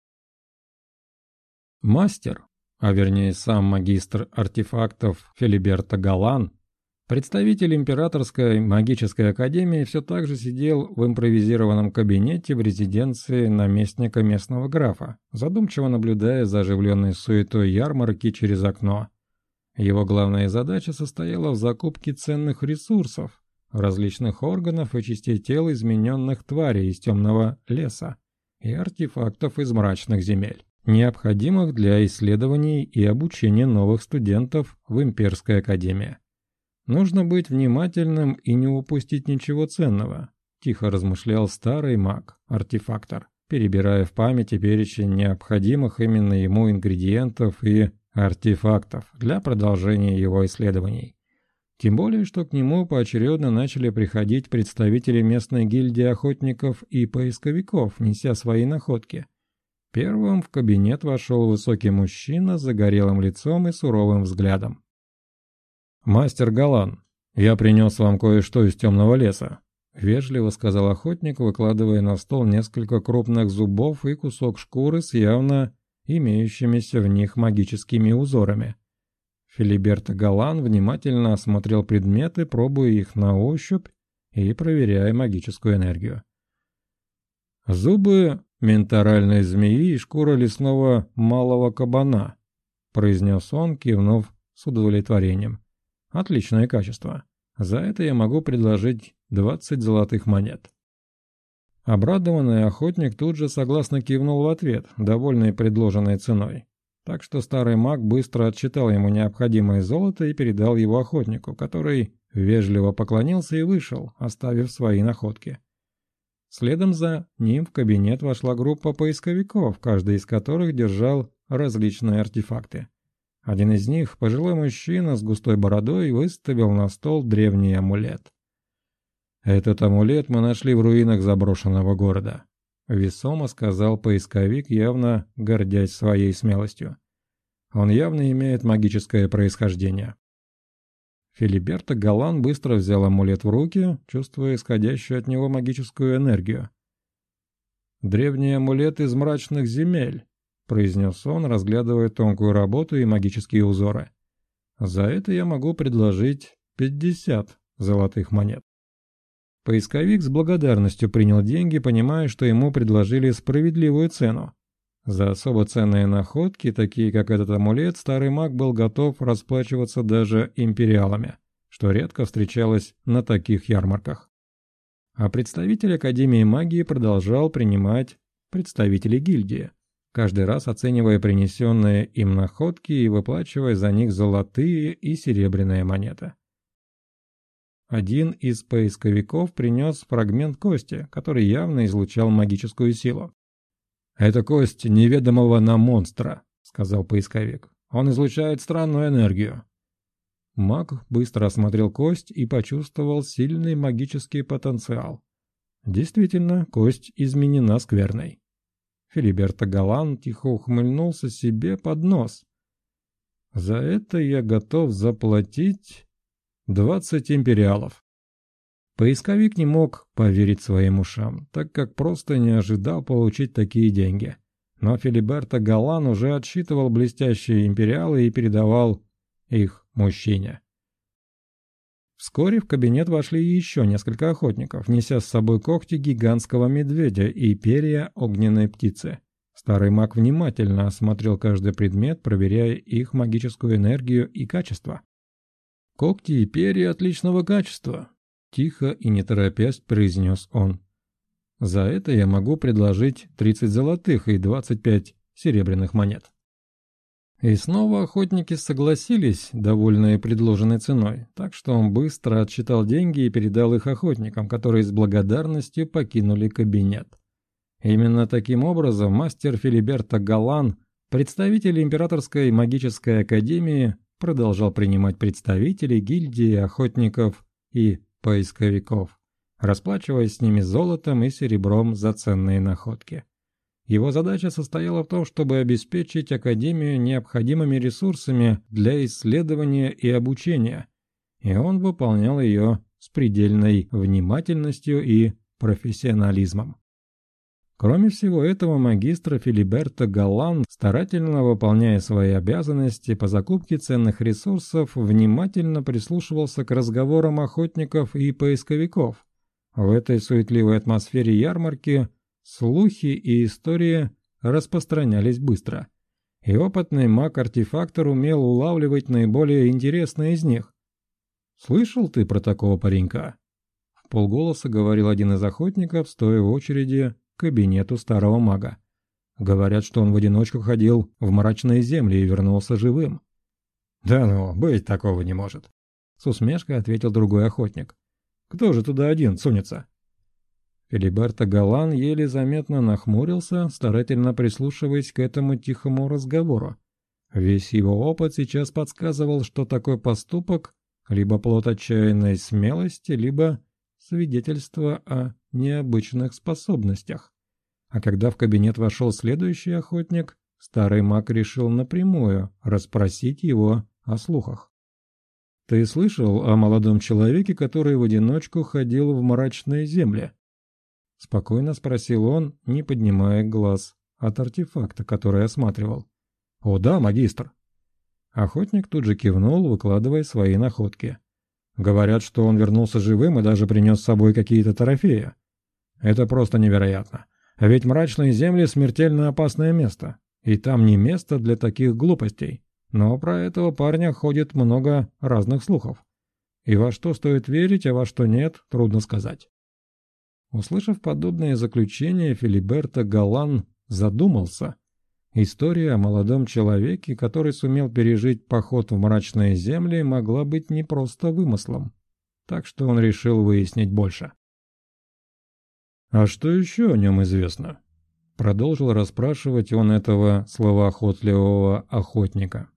Мастер, а вернее сам магистр артефактов Филиберто Галан, представитель Императорской магической академии, все так же сидел в импровизированном кабинете в резиденции наместника местного графа, задумчиво наблюдая за оживленной суетой ярмарки через окно. Его главная задача состояла в закупке ценных ресурсов, различных органов и частей тел измененных тварей из темного леса и артефактов из мрачных земель, необходимых для исследований и обучения новых студентов в Имперской академии. «Нужно быть внимательным и не упустить ничего ценного», – тихо размышлял старый маг-артефактор, перебирая в памяти перечень необходимых именно ему ингредиентов и артефактов для продолжения его исследований. Тем более, что к нему поочередно начали приходить представители местной гильдии охотников и поисковиков, неся свои находки. Первым в кабинет вошел высокий мужчина с загорелым лицом и суровым взглядом. «Мастер Галан, я принес вам кое-что из темного леса», — вежливо сказал охотник, выкладывая на стол несколько крупных зубов и кусок шкуры с явно имеющимися в них магическими узорами. Филиберто Галан внимательно осмотрел предметы, пробуя их на ощупь и проверяя магическую энергию. «Зубы менторальной змеи и шкура лесного малого кабана», — произнес он, кивнув с удовлетворением. «Отличное качество. За это я могу предложить 20 золотых монет». Обрадованный охотник тут же согласно кивнул в ответ, довольный предложенной ценой. Так что старый маг быстро отсчитал ему необходимое золото и передал его охотнику, который вежливо поклонился и вышел, оставив свои находки. Следом за ним в кабинет вошла группа поисковиков, каждый из которых держал различные артефакты. Один из них, пожилой мужчина с густой бородой, выставил на стол древний амулет. «Этот амулет мы нашли в руинах заброшенного города», — весомо сказал поисковик, явно гордясь своей смелостью. «Он явно имеет магическое происхождение». Филиберто Галан быстро взял амулет в руки, чувствуя исходящую от него магическую энергию. «Древний амулет из мрачных земель», — произнес он, разглядывая тонкую работу и магические узоры. «За это я могу предложить 50 золотых монет». Поисковик с благодарностью принял деньги, понимая, что ему предложили справедливую цену. За особо ценные находки, такие как этот амулет, старый маг был готов расплачиваться даже империалами, что редко встречалось на таких ярмарках. А представитель Академии магии продолжал принимать представителей гильдии, каждый раз оценивая принесенные им находки и выплачивая за них золотые и серебряные монеты. Один из поисковиков принес фрагмент кости, который явно излучал магическую силу. «Это кость неведомого нам монстра», — сказал поисковик. «Он излучает странную энергию». Маг быстро осмотрел кость и почувствовал сильный магический потенциал. Действительно, кость изменена скверной. Филиберто Галан тихо ухмыльнулся себе под нос. «За это я готов заплатить 20 империалов». Поисковик не мог поверить своим ушам, так как просто не ожидал получить такие деньги. Но Филиберто Галан уже отсчитывал блестящие империалы и передавал их мужчине. Вскоре в кабинет вошли еще несколько охотников, неся с собой когти гигантского медведя и перья огненной птицы. Старый маг внимательно осмотрел каждый предмет, проверяя их магическую энергию и качество. «Когти и перья отличного качества», — тихо и не торопясь произнес он. «За это я могу предложить 30 золотых и 25 серебряных монет». И снова охотники согласились, довольные предложенной ценой, так что он быстро отсчитал деньги и передал их охотникам, которые с благодарностью покинули кабинет. Именно таким образом мастер Филиберто Галан, представитель Императорской магической академии, продолжал принимать представителей гильдии охотников и поисковиков, расплачиваясь с ними золотом и серебром за ценные находки. Его задача состояла в том, чтобы обеспечить Академию необходимыми ресурсами для исследования и обучения, и он выполнял ее с предельной внимательностью и профессионализмом. Кроме всего этого, магистр Филиберто Галлан, старательно выполняя свои обязанности по закупке ценных ресурсов, внимательно прислушивался к разговорам охотников и поисковиков. В этой суетливой атмосфере ярмарки слухи и истории распространялись быстро, и опытный маг-артефактор умел улавливать наиболее интересные из них. «Слышал ты про такого паренька?» — вполголоса говорил один из охотников, стоя в очереди к кабинету старого мага. «Говорят, что он в одиночку ходил в мрачные земли и вернулся живым». «Да ну, быть такого не может», — с усмешкой ответил другой охотник. «Кто же туда один сунется?» Филиберто Галлан еле заметно нахмурился, старательно прислушиваясь к этому тихому разговору. Весь его опыт сейчас подсказывал, что такой поступок либо плод отчаянной смелости, либо свидетельство о необычных способностях. А когда в кабинет вошел следующий охотник, старый маг решил напрямую расспросить его о слухах. «Ты слышал о молодом человеке, который в одиночку ходил в мрачные земли?» Спокойно спросил он, не поднимая глаз от артефакта, который осматривал. «О да, магистр!» Охотник тут же кивнул, выкладывая свои находки. «Говорят, что он вернулся живым и даже принес с собой какие-то трофеи. Это просто невероятно. Ведь мрачные земли — смертельно опасное место, и там не место для таких глупостей. Но про этого парня ходит много разных слухов. И во что стоит верить, а во что нет, трудно сказать». Услышав подобное заключение, Филиберто Галлан задумался. История о молодом человеке, который сумел пережить поход в мрачные земли, могла быть не просто вымыслом. Так что он решил выяснить больше. «А что еще о нем известно?» Продолжил расспрашивать он этого словоохотливого охотника.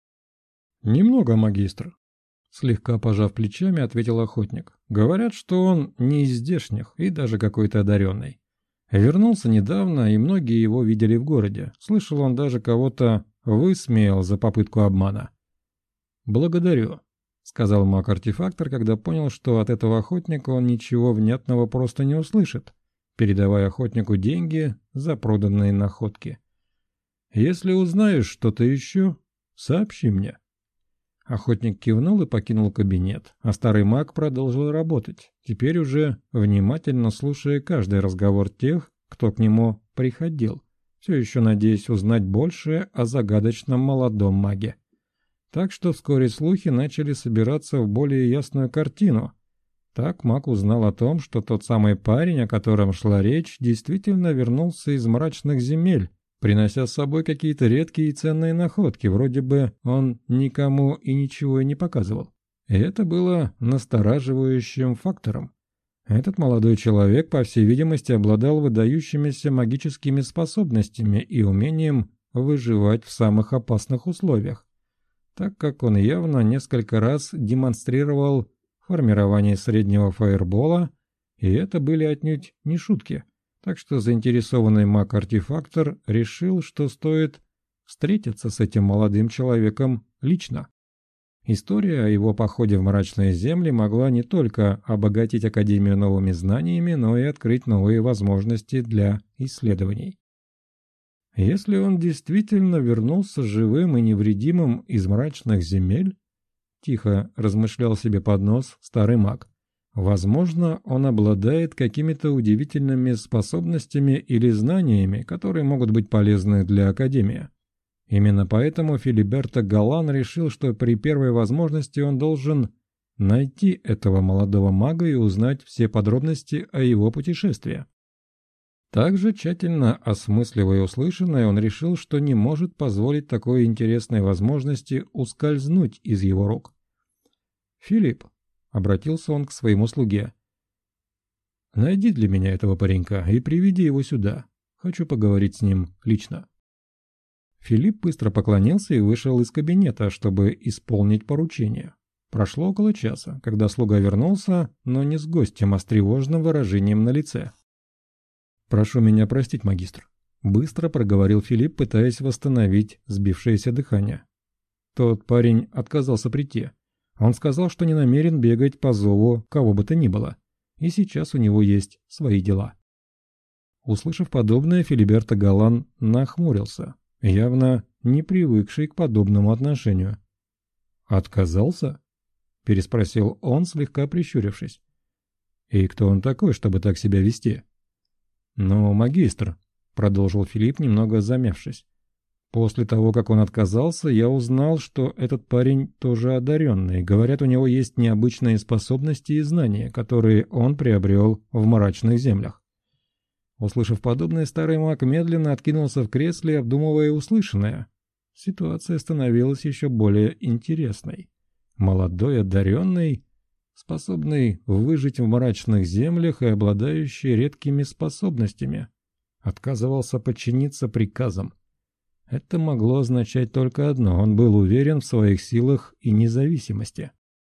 «Немного, магистр», — слегка пожав плечами, ответил охотник. «Говорят, что он не из здешних и даже какой-то одаренный. Вернулся недавно, и многие его видели в городе. Слышал, он даже кого-то высмеял за попытку обмана». «Благодарю», — сказал маг-артефактор, когда понял, что от этого охотника он ничего внятного просто не услышит, передавая охотнику деньги за проданные находки. «Если узнаешь что-то еще, сообщи мне». Охотник кивнул и покинул кабинет, а старый маг продолжил работать, теперь уже внимательно слушая каждый разговор тех, кто к нему приходил, все еще надеясь узнать больше о загадочном молодом маге. Так что вскоре слухи начали собираться в более ясную картину. Так маг узнал о том, что тот самый парень, о котором шла речь, действительно вернулся из мрачных земель, принося с собой какие-то редкие и ценные находки, вроде бы он никому и ничего и не показывал. И это было настораживающим фактором. Этот молодой человек, по всей видимости, обладал выдающимися магическими способностями и умением выживать в самых опасных условиях, так как он явно несколько раз демонстрировал формирование среднего фаербола, и это были отнюдь не шутки. Так что заинтересованный маг-артефактор решил, что стоит встретиться с этим молодым человеком лично. История о его походе в мрачные земли могла не только обогатить Академию новыми знаниями, но и открыть новые возможности для исследований. Если он действительно вернулся живым и невредимым из мрачных земель, тихо размышлял себе под нос старый маг, возможно, он обладает какими-то удивительными способностями или знаниями, которые могут быть полезны для Академии. Именно поэтому Филиберто Галлан решил, что при первой возможности он должен найти этого молодого мага и узнать все подробности о его путешествии. Также тщательно осмысливая услышанное, он решил, что не может позволить такой интересной возможности ускользнуть из его рук. «Филипп», — обратился он к своему слуге, — «найди для меня этого паренька и приведи его сюда. Хочу поговорить с ним лично». Филипп быстро поклонился и вышел из кабинета, чтобы исполнить поручение. Прошло около часа, когда слуга вернулся, но не с гостем, а с тревожным выражением на лице. «Прошу меня простить, магистр», — быстро проговорил Филипп, пытаясь восстановить сбившееся дыхание. Тот парень отказался прийти. Он сказал, что не намерен бегать по зову кого бы то ни было, и сейчас у него есть свои дела. Услышав подобное, Филиберто Галлан нахмурился, явно не привыкший к подобному отношению. «Отказался?» — переспросил он, слегка прищурившись. «И кто он такой, чтобы так себя вести?» «Ну, магистр», — продолжил Филипп, немного замявшись. «После того, как он отказался, я узнал, что этот парень тоже одаренный. Говорят, у него есть необычные способности и знания, которые он приобрел в мрачных землях». Услышав подобное, старый маг медленно откинулся в кресле, обдумывая услышанное. Ситуация становилась еще более интересной. Молодой одаренный, способный выжить в мрачных землях и обладающий редкими способностями, отказывался подчиниться приказам. Это могло означать только одно: он был уверен в своих силах и независимости.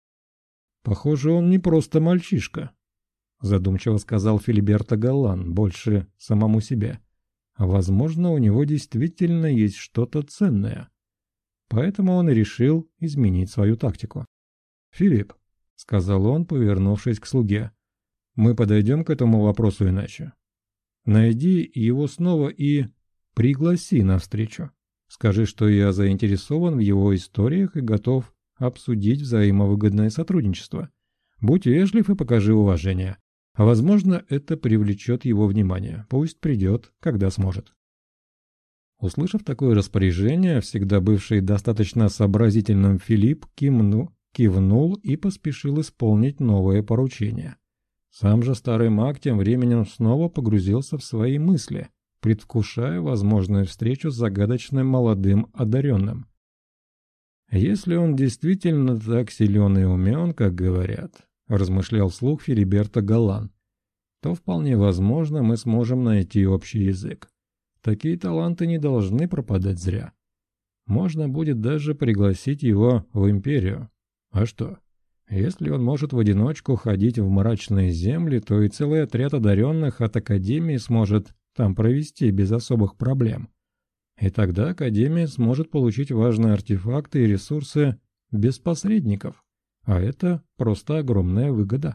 «Похоже, он не просто мальчишка», — задумчиво сказал Филиберто Галлан, больше самому себе. «Возможно, у него действительно есть что-то ценное». Поэтому он и решил изменить свою тактику. «Филипп», — сказал он, повернувшись к слуге, — «мы подойдем к этому вопросу иначе. Найди его снова и пригласи на встречу. Скажи, что я заинтересован в его историях и готов обсудить взаимовыгодное сотрудничество. Будь вежлив и покажи уважение. Возможно, это привлечет его внимание. Пусть придет, когда сможет». Услышав такое распоряжение, всегда бывший достаточно сообразительным Филипп кивнул и поспешил исполнить новое поручение. Сам же старый маг тем временем снова погрузился в свои мысли, предвкушая возможную встречу с загадочным молодым одаренным. «Если он действительно так силен и умен, как говорят», — размышлял вслух Филиберто Галлан, — «то вполне возможно мы сможем найти общий язык. Такие таланты не должны пропадать зря. Можно будет даже пригласить его в империю. А что? Если он может в одиночку ходить в мрачные земли, то и целый отряд одаренных от Академии сможет там провести без особых проблем. И тогда Академия сможет получить важные артефакты и ресурсы без посредников. А это просто огромная выгода».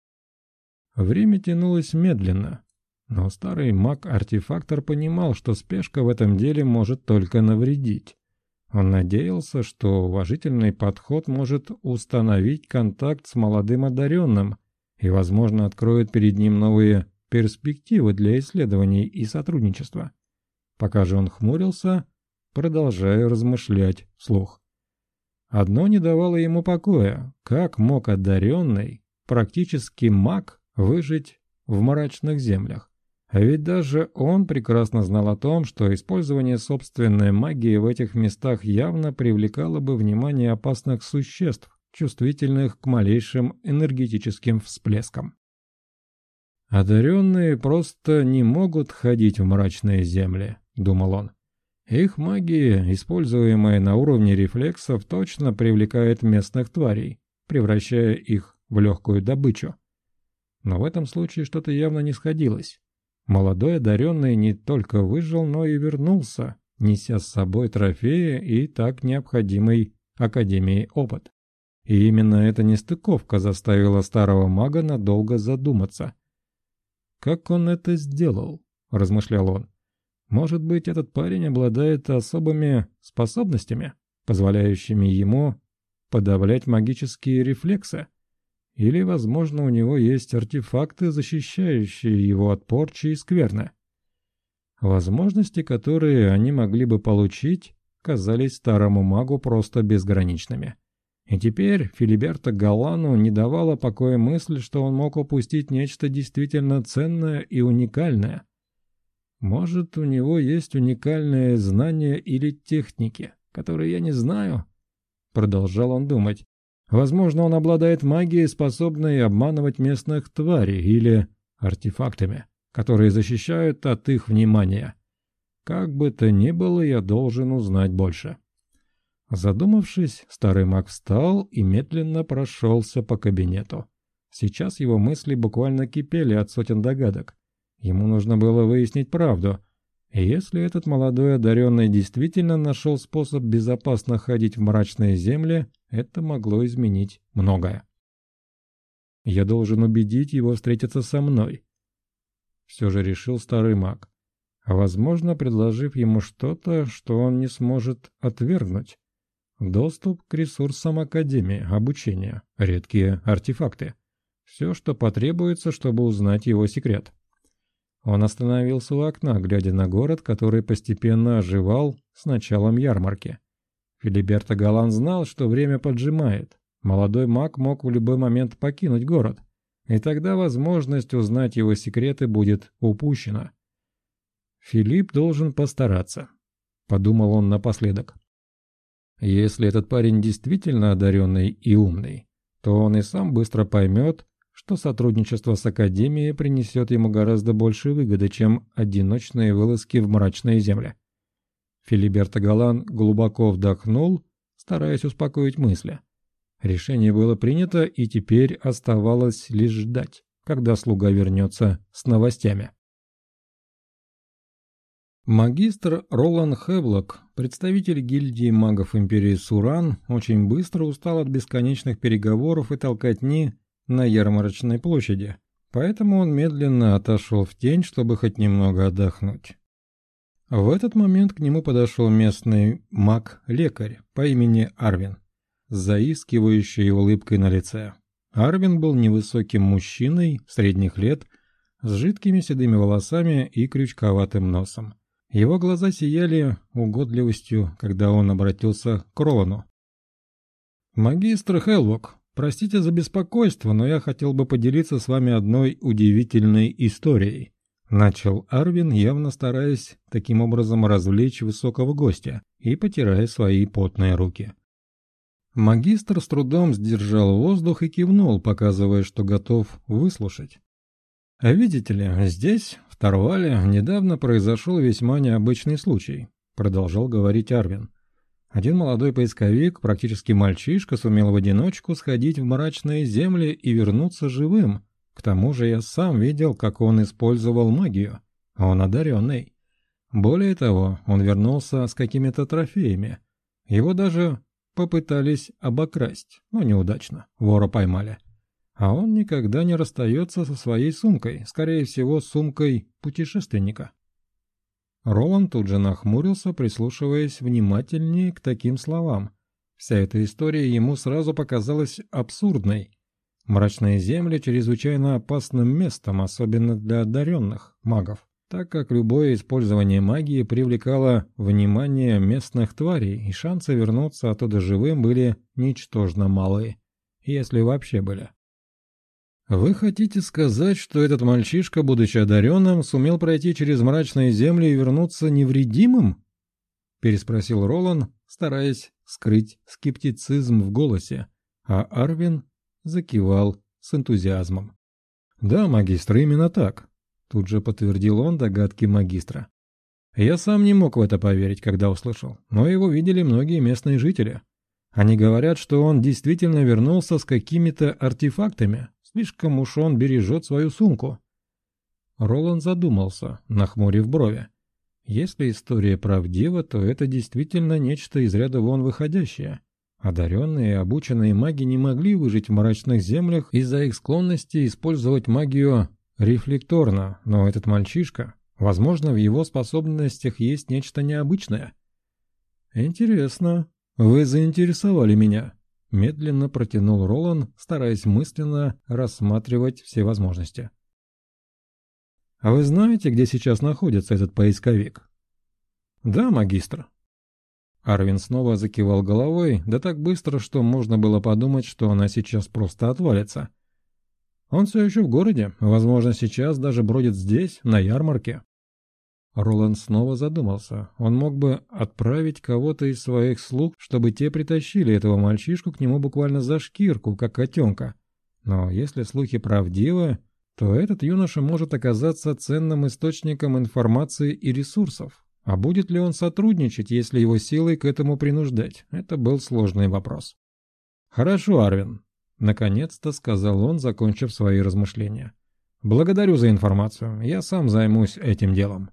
Время тянулось медленно. Но старый маг-артефактор понимал, что спешка в этом деле может только навредить. Он надеялся, что уважительный подход может установить контакт с молодым одаренным и, возможно, откроет перед ним новые перспективы для исследований и сотрудничества. Пока же он хмурился, продолжая размышлять вслух. Одно не давало ему покоя: как мог одаренный, практически маг, выжить в мрачных землях? А ведь даже он прекрасно знал о том, что использование собственной магии в этих местах явно привлекало бы внимание опасных существ, чувствительных к малейшим энергетическим всплескам. «Одаренные просто не могут ходить в мрачные земли», — думал он. «Их магия, используемая на уровне рефлексов, точно привлекает местных тварей, превращая их в легкую добычу». Но в этом случае что-то явно не сходилось. Молодой одаренный не только выжил, но и вернулся, неся с собой трофеи и так необходимый Академии опыт. И именно эта нестыковка заставила старого мага надолго задуматься. «Как он это сделал?» – размышлял он. «Может быть, этот парень обладает особыми способностями, позволяющими ему подавлять магические рефлексы? Или, возможно, у него есть артефакты, защищающие его от порчи и скверны?» Возможности, которые они могли бы получить, казались старому магу просто безграничными. И теперь Филиберто Галлану не давала покоя мысль, что он мог упустить нечто действительно ценное и уникальное. «Может, у него есть уникальные знания или техники, которые я не знаю?» Продолжал он думать. «Возможно, он обладает магией, способной обманывать местных тварей, или артефактами, которые защищают от их внимания. Как бы то ни было, я должен узнать больше». Задумавшись, старый маг встал и медленно прошелся по кабинету. Сейчас его мысли буквально кипели от сотен догадок. Ему нужно было выяснить правду. И если этот молодой одаренный действительно нашел способ безопасно ходить в мрачные земли, это могло изменить многое. Я должен убедить его встретиться со мной. Все же решил старый маг. Возможно, предложив ему что-то, что он не сможет отвергнуть. Доступ к ресурсам Академии, обучение, редкие артефакты. Все, что потребуется, чтобы узнать его секрет. Он остановился у окна, глядя на город, который постепенно оживал с началом ярмарки. Филиберто Галан знал, что время поджимает. Молодой маг мог в любой момент покинуть город, и тогда возможность узнать его секреты будет упущена. «Филипп должен постараться», — подумал он напоследок. «Если этот парень действительно одаренный и умный, то он и сам быстро поймет, что сотрудничество с Академией принесет ему гораздо больше выгоды, чем одиночные вылазки в мрачные земли». Филиберто Галан глубоко вдохнул, стараясь успокоить мысли. Решение было принято, и теперь оставалось лишь ждать, когда слуга вернется с новостями. Магистр Ролан Хевлок, представитель гильдии магов Империи Суран, очень быстро устал от бесконечных переговоров и толкотни на ярмарочной площади, поэтому он медленно отошел в тень, чтобы хоть немного отдохнуть. В этот момент к нему подошел местный маг-лекарь по имени Арвин, с заискивающей улыбкой на лице. Арвин был невысоким мужчиной средних лет, с жидкими седыми волосами и крючковатым носом. Его глаза сияли угодливостью, когда он обратился к Ролану. «Магистр Хелвок, простите за беспокойство, но я хотел бы поделиться с вами одной удивительной историей», — начал Арвин, явно стараясь таким образом развлечь высокого гостя и потирая свои потные руки. Магистр с трудом сдержал воздух и кивнул, показывая, что готов выслушать. «Видите ли, здесь, в Тарвале, недавно произошел весьма необычный случай», — продолжал говорить Арвин. «Один молодой поисковик, практически мальчишка, сумел в одиночку сходить в мрачные земли и вернуться живым. К тому же я сам видел, как он использовал магию. Он одаренный. Более того, он вернулся с какими-то трофеями. Его даже попытались обокрасть, но неудачно, вора поймали. А он никогда не расстается со своей сумкой, скорее всего, сумкой путешественника». Роланд тут же нахмурился, прислушиваясь внимательнее к таким словам. Вся эта история ему сразу показалась абсурдной. Мрачные земли чрезвычайно опасным местом, особенно для одаренных магов, так как любое использование магии привлекало внимание местных тварей, и шансы вернуться оттуда живым были ничтожно малы, если вообще были. «Вы хотите сказать, что этот мальчишка, будучи одаренным, сумел пройти через мрачные земли и вернуться невредимым?» — переспросил Ролан, стараясь скрыть скептицизм в голосе, а Арвин закивал с энтузиазмом. «Да, магистр, именно так», — тут же подтвердил он догадки магистра. «Я сам не мог в это поверить, когда услышал, но его видели многие местные жители. Они говорят, что он действительно вернулся с какими-то артефактами. Слишком уж он бережет свою сумку». Роланд задумался, нахмурив брови. Если история правдива, то это действительно нечто из ряда вон выходящее. Одаренные и обученные маги не могли выжить в мрачных землях из-за их склонности использовать магию рефлекторно, но этот мальчишка, возможно, в его способностях есть нечто необычное. «Интересно, вы заинтересовали меня», — медленно протянул Ролан, стараясь мысленно рассматривать все возможности. «А вы знаете, где сейчас находится этот поисковик?» «Да, магистр». Арвин снова закивал головой, да так быстро, что можно было подумать, что она сейчас просто отвалится. «Он все еще в городе, возможно, сейчас даже бродит здесь, на ярмарке». Роланд снова задумался. Он мог бы отправить кого-то из своих слуг, чтобы те притащили этого мальчишку к нему буквально за шкирку, как котенка. Но если слухи правдивы, то этот юноша может оказаться ценным источником информации и ресурсов. А будет ли он сотрудничать, если его силой к этому принуждать? Это был сложный вопрос. «Хорошо, Арвин», — наконец-то сказал он, закончив свои размышления. «Благодарю за информацию. Я сам займусь этим делом».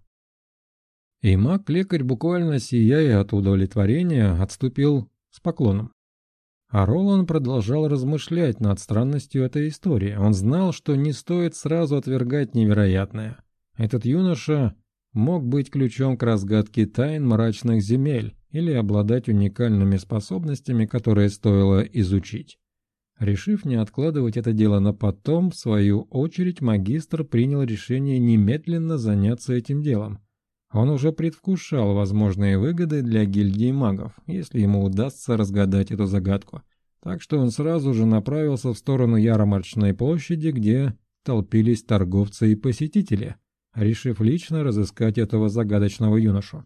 И маг-лекарь, буквально сияя от удовлетворения, отступил с поклоном. А Ролан продолжал размышлять над странностью этой истории. Он знал, что не стоит сразу отвергать невероятное. Этот юноша мог быть ключом к разгадке тайн мрачных земель или обладать уникальными способностями, которые стоило изучить. Решив не откладывать это дело на потом, в свою очередь магистр принял решение немедленно заняться этим делом. Он уже предвкушал возможные выгоды для гильдии магов, если ему удастся разгадать эту загадку. Так что он сразу же направился в сторону ярмарочной площади, где толпились торговцы и посетители, решив лично разыскать этого загадочного юношу.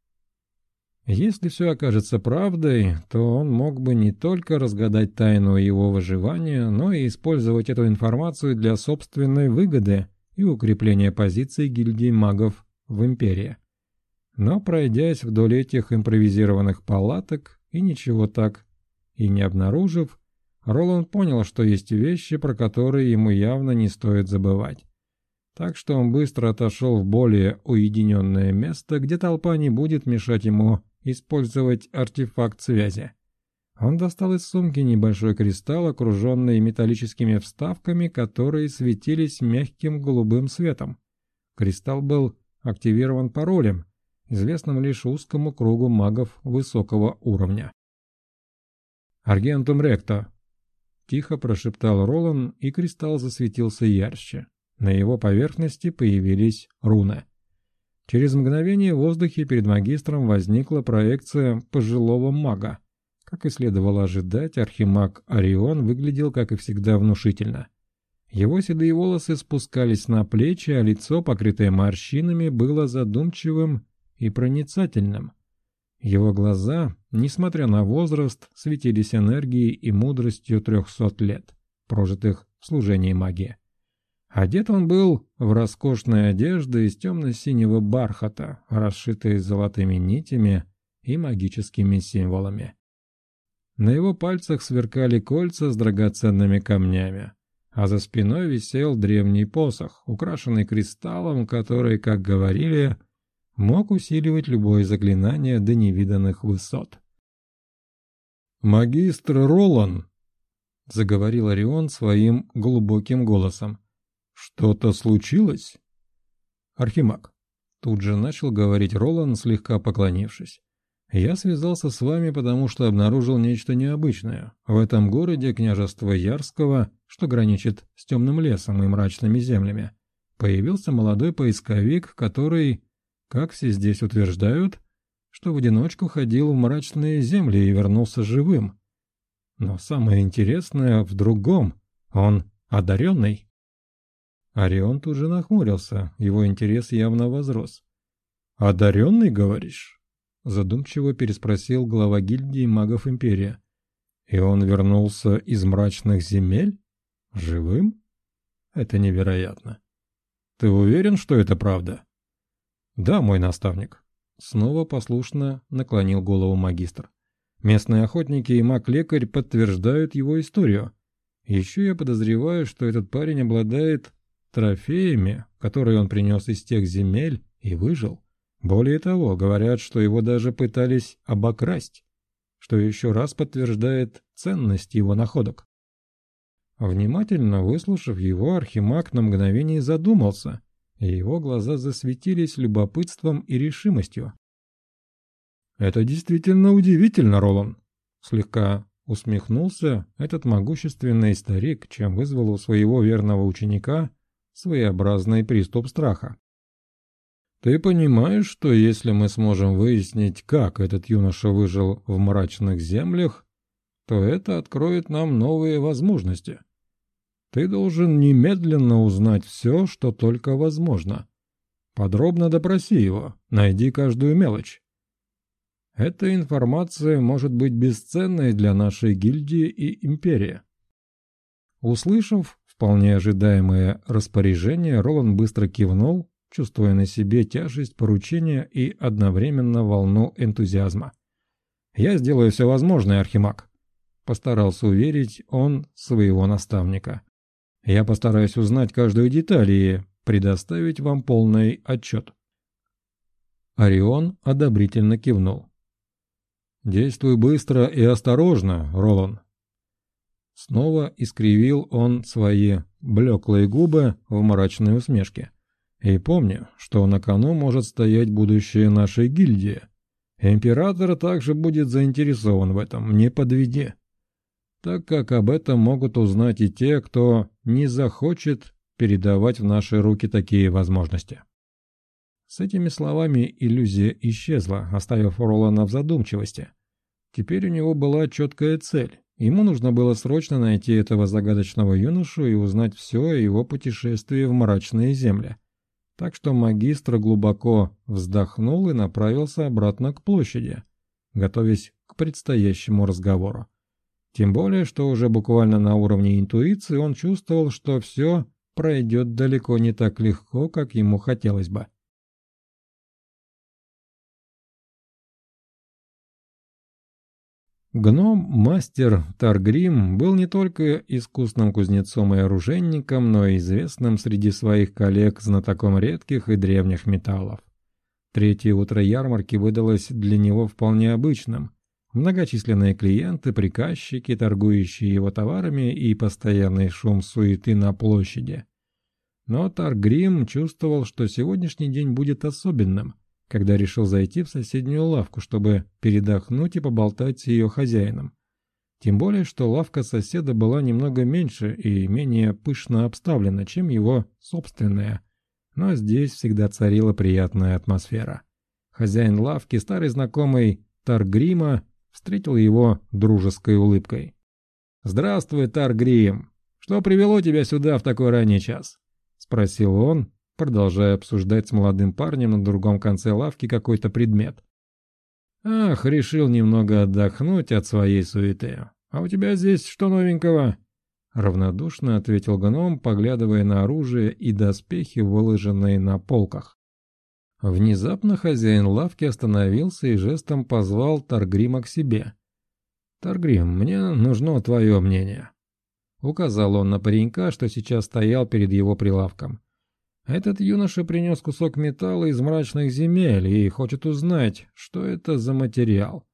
Если все окажется правдой, то он мог бы не только разгадать тайну его выживания, но и использовать эту информацию для собственной выгоды и укрепления позиций гильдии магов в империи. Но пройдясь вдоль этих импровизированных палаток и ничего так и не обнаружив, Роланд понял, что есть вещи, про которые ему явно не стоит забывать. Так что он быстро отошел в более уединенное место, где толпа не будет мешать ему использовать артефакт связи. Он достал из сумки небольшой кристалл, окруженный металлическими вставками, которые светились мягким голубым светом. Кристалл был активирован паролем, известным лишь узкому кругу магов высокого уровня. «Аргентум ректо», — тихо прошептал Ролан, и кристалл засветился ярче. На его поверхности появились руны. Через мгновение в воздухе перед магистром возникла проекция пожилого мага. Как и следовало ожидать, архимаг Орион выглядел, как и всегда, внушительно. Его седые волосы спускались на плечи, а лицо, покрытое морщинами, было задумчивым и проницательным. Его глаза, несмотря на возраст, светились энергией и мудростью 300 лет, прожитых в служении магии. Одет он был в роскошные одежды из темно-синего бархата, расшитые золотыми нитями и магическими символами. На его пальцах сверкали кольца с драгоценными камнями, а за спиной висел древний посох, украшенный кристаллом, который, как говорили, мог усиливать любое заклинание до невиданных высот. «Магистр Ролан», — заговорил Орион своим глубоким голосом, — «что-то случилось?» «Архимаг», — тут же начал говорить Ролан, слегка поклонившись. «Я связался с вами, потому что обнаружил нечто необычное. В этом городе княжества Ярского, что граничит с темным лесом и мрачными землями, появился молодой поисковик, который, как все здесь утверждают, что в одиночку ходил в мрачные земли и вернулся живым. Но самое интересное в другом. Он одаренный». Орион тут же нахмурился, его интерес явно возрос. «Одаренный, говоришь?» — задумчиво переспросил глава гильдии магов Империи. «И он вернулся из мрачных земель? Живым? Это невероятно. Ты уверен, что это правда?» «Да, мой наставник», — снова послушно наклонил голову магистр. «Местные охотники и маг-лекарь подтверждают его историю. Еще я подозреваю, что этот парень обладает трофеями, которые он принес из тех земель и выжил. Более того, говорят, что его даже пытались обокрасть, что еще раз подтверждает ценность его находок». Внимательно выслушав его, архимаг на мгновение задумался, и его глаза засветились любопытством и решимостью. «Это действительно удивительно, Ролан», — слегка усмехнулся этот могущественный старик, чем вызвал у своего верного ученика своеобразный приступ страха. «Ты понимаешь, что если мы сможем выяснить, как этот юноша выжил в мрачных землях, то это откроет нам новые возможности. Ты должен немедленно узнать все, что только возможно. Подробно допроси его, найди каждую мелочь. Эта информация может быть бесценной для нашей гильдии и империи». Услышав вполне ожидаемое распоряжение, Ролан быстро кивнул, чувствуя на себе тяжесть поручения и одновременно волну энтузиазма. «Я сделаю все возможное, Архимаг», — постарался уверить он своего наставника. «Я постараюсь узнать каждую деталь и предоставить вам полный отчет». Орион одобрительно кивнул. «Действуй быстро и осторожно, Ролан». Снова искривил он свои блеклые губы в мрачной усмешке. «И помни, что на кону может стоять будущее нашей гильдии. Император также будет заинтересован в этом, не подведи. Так как об этом могут узнать и те, кто не захочет передавать в наши руки такие возможности». С этими словами иллюзия исчезла, оставив Ролана в задумчивости. Теперь у него была четкая цель. Ему нужно было срочно найти этого загадочного юношу и узнать все о его путешествии в мрачные земли. Так что магистр глубоко вздохнул и направился обратно к площади, готовясь к предстоящему разговору. Тем более, что уже буквально на уровне интуиции он чувствовал, что все пройдет далеко не так легко, как ему хотелось бы. Гном-мастер Таргрим был не только искусным кузнецом и оружейником, но и известным среди своих коллег знатоком редких и древних металлов. Третье утро ярмарки выдалось для него вполне обычным. Многочисленные клиенты, приказчики, торгующие его товарами и постоянный шум суеты на площади. Но Таргрим чувствовал, что сегодняшний день будет особенным, когда решил зайти в соседнюю лавку, чтобы передохнуть и поболтать с ее хозяином. Тем более, что лавка соседа была немного меньше и менее пышно обставлена, чем его собственная, но здесь всегда царила приятная атмосфера. Хозяин лавки, старый знакомый Таргрима, встретил его дружеской улыбкой. «Здравствуй, Таргрим! Что привело тебя сюда в такой ранний час?» — спросил он, продолжая обсуждать с молодым парнем на другом конце лавки какой-то предмет. «Ах, решил немного отдохнуть от своей суеты. А у тебя здесь что новенького?» Равнодушно ответил гном, поглядывая на оружие и доспехи, выложенные на полках. Внезапно хозяин лавки остановился и жестом позвал Таргрима к себе. «Таргрим, мне нужно твое мнение», — указал он на паренька, что сейчас стоял перед его прилавком. «Этот юноша принес кусок металла из мрачных земель и хочет узнать, что это за материал.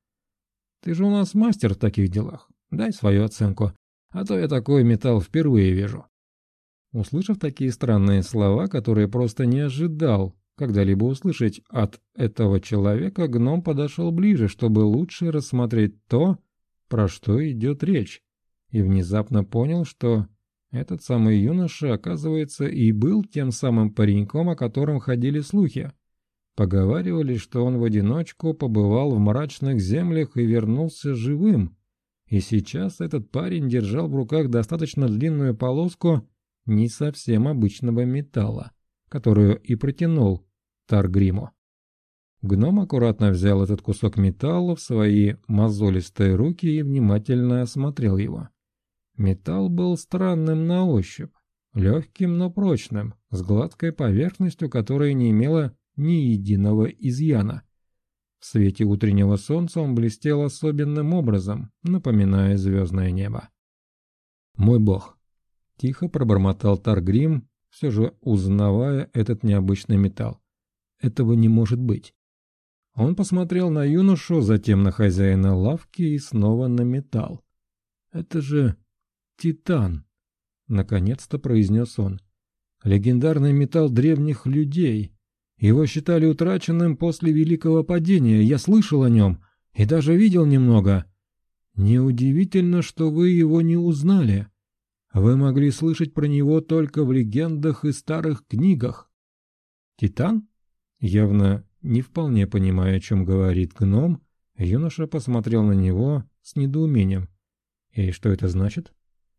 Ты же у нас мастер в таких делах. Дай свою оценку, а то я такой металл впервые вижу». Услышав такие странные слова, которые просто не ожидал когда-либо услышать от этого человека, гном подошел ближе, чтобы лучше рассмотреть то, про что идет речь, и внезапно понял, что этот самый юноша, оказывается, и был тем самым пареньком, о котором ходили слухи. Поговаривали, что он в одиночку побывал в мрачных землях и вернулся живым. И сейчас этот парень держал в руках достаточно длинную полоску не совсем обычного металла, которую и протянул Таргриму. Гном аккуратно взял этот кусок металла в свои мозолистые руки и внимательно осмотрел его. Металл был странным на ощупь, легким, но прочным, с гладкой поверхностью, которая не имела ни единого изъяна. В свете утреннего солнца он блестел особенным образом, напоминая звездное небо. «Мой бог!» — тихо пробормотал Таргрим, все же узнавая этот необычный металл. «Этого не может быть!» Он посмотрел на юношу, затем на хозяина лавки и снова на металл. «Это же титан!» — наконец-то произнес он. «Легендарный металл древних людей. Его считали утраченным после Великого Падения. Я слышал о нем и даже видел немного. Неудивительно, что вы его не узнали. Вы могли слышать про него только в легендах и старых книгах». «Титан?» Явно не вполне понимая, о чем говорит гном, юноша посмотрел на него с недоумением. «И что это значит?»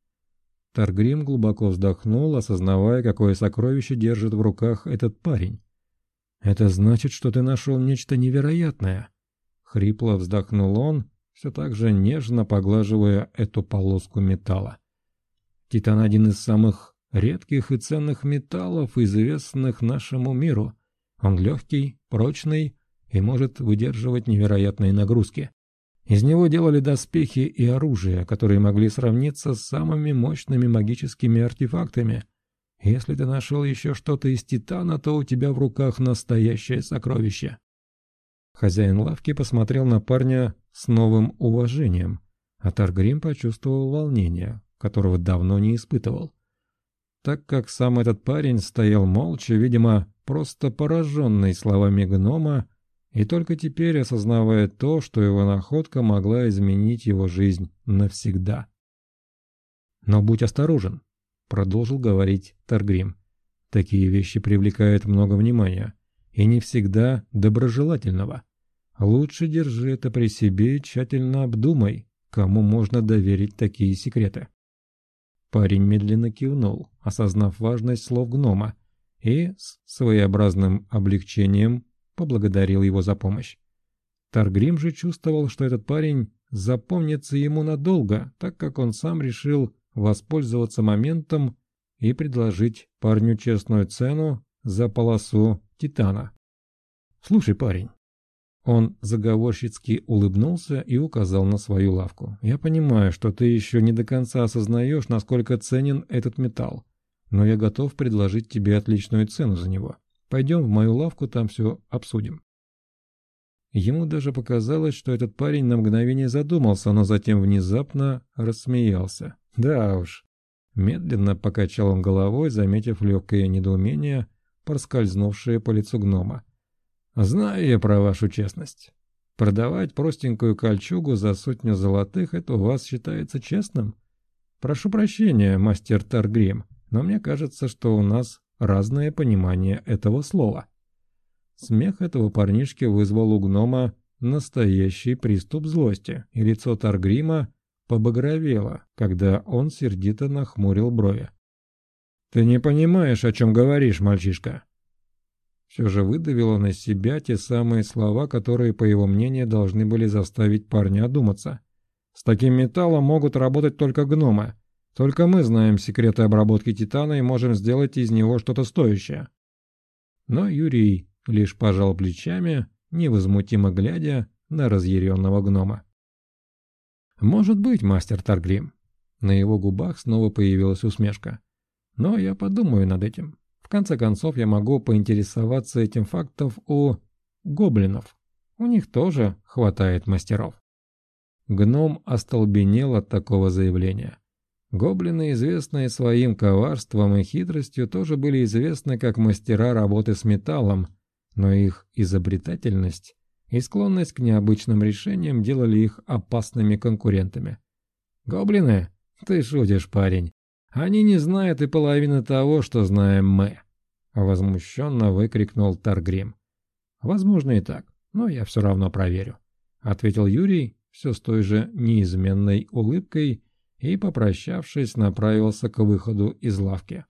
Таргрим глубоко вздохнул, осознавая, какое сокровище держит в руках этот парень. «Это значит, что ты нашел нечто невероятное!» Хрипло вздохнул он, все так же нежно поглаживая эту полоску металла. «Титан — один из самых редких и ценных металлов, известных нашему миру. Он легкий, прочный и может выдерживать невероятные нагрузки. Из него делали доспехи и оружие, которые могли сравниться с самыми мощными магическими артефактами. Если ты нашел еще что-то из титана, то у тебя в руках настоящее сокровище. Хозяин лавки посмотрел на парня с новым уважением, а Таргрим почувствовал волнение, которого давно не испытывал. Так как сам этот парень стоял молча, видимо, просто пораженный словами гнома, и только теперь осознавая то, что его находка могла изменить его жизнь навсегда. «Но будь осторожен», — продолжил говорить Таргрим. «Такие вещи привлекают много внимания, и не всегда доброжелательного. Лучше держи это при себе и тщательно обдумай, кому можно доверить такие секреты». Парень медленно кивнул, осознав важность слов гнома, и с своеобразным облегчением поблагодарил его за помощь. Таргрим же чувствовал, что этот парень запомнится ему надолго, так как он сам решил воспользоваться моментом и предложить парню честную цену за полосу титана. «Слушай, парень». Он заговорщицки улыбнулся и указал на свою лавку. «Я понимаю, что ты еще не до конца осознаешь, насколько ценен этот металл, но я готов предложить тебе отличную цену за него. Пойдем в мою лавку, там все обсудим». Ему даже показалось, что этот парень на мгновение задумался, но затем внезапно рассмеялся. Да уж. Медленно покачал он головой, заметив легкое недоумение, проскользнувшее по лицу гнома. «Знаю я про вашу честность. Продавать простенькую кольчугу за 100 золотых — это у вас считается честным? Прошу прощения, мастер Таргрим, но мне кажется, что у нас разное понимание этого слова». Смех этого парнишки вызвал у гнома настоящий приступ злости, и лицо Таргрима побагровело, когда он сердито нахмурил брови. «Ты не понимаешь, о чем говоришь, мальчишка». Все же выдавил он из себя те самые слова, которые, по его мнению, должны были заставить парня одуматься. «С таким металлом могут работать только гномы. Только мы знаем секреты обработки титана и можем сделать из него что-то стоящее». Но Юрий лишь пожал плечами, невозмутимо глядя на разъяренного гнома. «Может быть, мастер Таргрим». На его губах снова появилась усмешка. «Но я подумаю над этим. В конце концов, я могу поинтересоваться этим фактом у гоблинов. У них тоже хватает мастеров». Гном остолбенел от такого заявления. Гоблины, известные своим коварством и хитростью, тоже были известны как мастера работы с металлом, но их изобретательность и склонность к необычным решениям делали их опасными конкурентами. «Гоблины? Ты шутишь, парень. Они не знают и половины того, что знаем мы», — возмущенно выкрикнул Таргрим. «Возможно и так, но я все равно проверю», — ответил Юрий все с той же неизменной улыбкой и, попрощавшись, направился к выходу из лавки.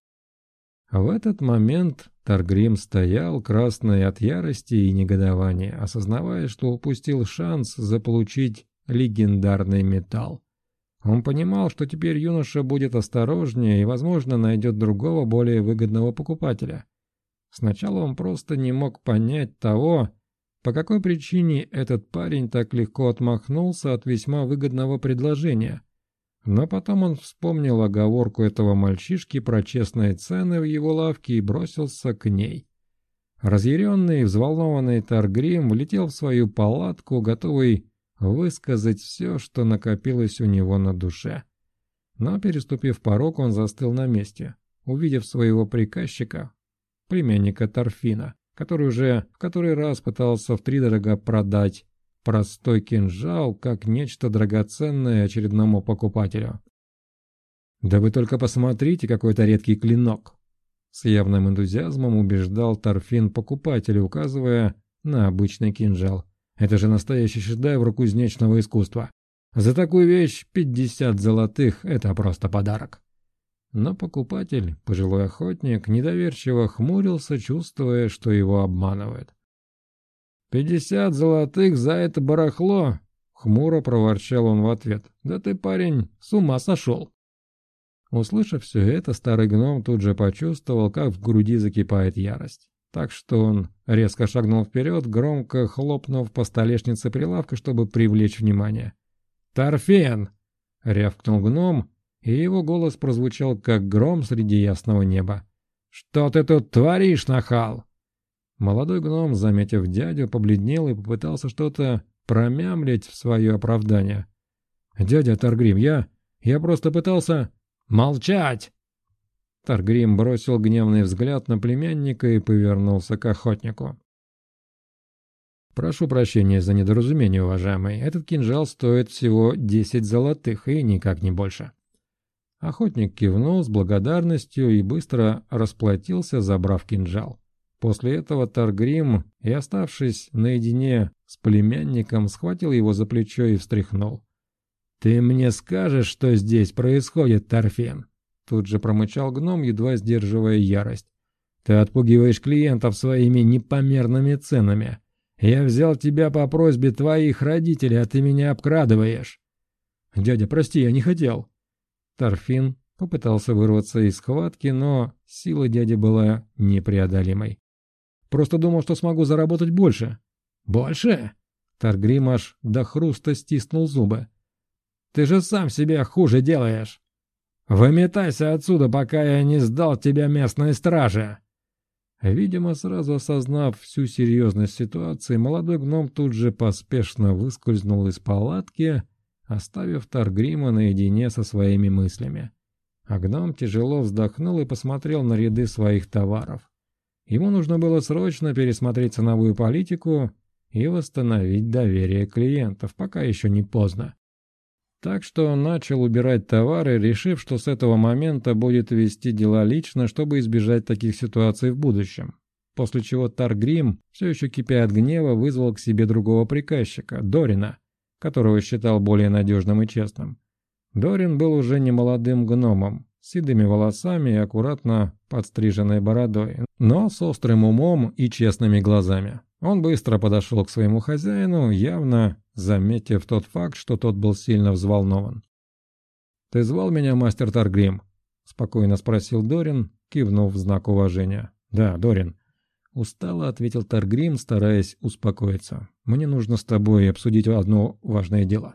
В этот момент Таргрим стоял, красный от ярости и негодования, осознавая, что упустил шанс заполучить легендарный металл. Он понимал, что теперь юноша будет осторожнее и, возможно, найдет другого, более выгодного покупателя. Сначала он просто не мог понять того, по какой причине этот парень так легко отмахнулся от весьма выгодного предложения. Но потом он вспомнил оговорку этого мальчишки про честные цены в его лавке и бросился к ней. Разъяренный и взволнованный Таргрим влетел в свою палатку, готовый высказать все, что накопилось у него на душе. Но, переступив порог, он застыл на месте, увидев своего приказчика, племянника Торфина, который уже в который раз пытался втридорога продать простой кинжал как нечто драгоценное очередному покупателю. «Да вы только посмотрите, какой это редкий клинок!» С явным энтузиазмом убеждал Торфин покупателя, указывая на обычный кинжал. «Это же настоящий шедевр кузнечного искусства! За такую вещь 50 золотых — это просто подарок!» Но покупатель, пожилой охотник, недоверчиво хмурился, чувствуя, что его обманывают. 50 золотых за это барахло?» — хмуро проворчал он в ответ. «Да ты, парень, с ума сошел!» Услышав все это, старый гном тут же почувствовал, как в груди закипает ярость. Так что он резко шагнул вперед, громко хлопнув по столешнице прилавка, чтобы привлечь внимание. «Торфен!» — рявкнул гном, и его голос прозвучал, как гром среди ясного неба. «Что ты тут творишь, нахал?» Молодой гном, заметив дядю, побледнел и попытался что-то промямлить в свое оправдание. «Дядя Таргрим, я просто пытался...» «Молчать!» Таргрим бросил гневный взгляд на племянника и повернулся к охотнику. «Прошу прощения за недоразумение, уважаемый. Этот кинжал стоит всего 10 золотых и никак не больше». Охотник кивнул с благодарностью и быстро расплатился, забрав кинжал. После этого Таргрим, и оставшись наедине с племянником, схватил его за плечо и встряхнул. «Ты мне скажешь, что здесь происходит, Торфен?» Тут же промычал гном, едва сдерживая ярость. «Ты отпугиваешь клиентов своими непомерными ценами. Я взял тебя по просьбе твоих родителей, а ты меня обкрадываешь». «Дядя, прости, я не хотел». Торфин попытался вырваться из схватки, но сила дяди была непреодолимой. «Просто думал, что смогу заработать больше». «Больше?» Таргрим аж до хруста стиснул зубы. «Ты же сам себе хуже делаешь. Выметайся отсюда, пока я не сдал тебя местной страже». Видимо, сразу осознав всю серьезность ситуации, молодой гном тут же поспешно выскользнул из палатки, оставив Таргрима наедине со своими мыслями. А гном тяжело вздохнул и посмотрел на ряды своих товаров. Ему нужно было срочно пересмотреть ценовую политику и восстановить доверие клиентов, пока еще не поздно. Так что он начал убирать товары, решив, что с этого момента будет вести дела лично, чтобы избежать таких ситуаций в будущем. После чего Таргрим, все еще кипя от гнева, вызвал к себе другого приказчика, Дорина, которого считал более надежным и честным. Дорин был уже не молодым гномом, с седыми волосами и аккуратно подстриженной бородой, но с острым умом и честными глазами. Он быстро подошел к своему хозяину, явно заметив тот факт, что тот был сильно взволнован. «Ты звал меня, мастер Таргрим?» — спокойно спросил Дорин, кивнув в знак уважения. «Да, Дорин», — устало ответил Таргрим, стараясь успокоиться. «Мне нужно с тобой обсудить одно важное дело».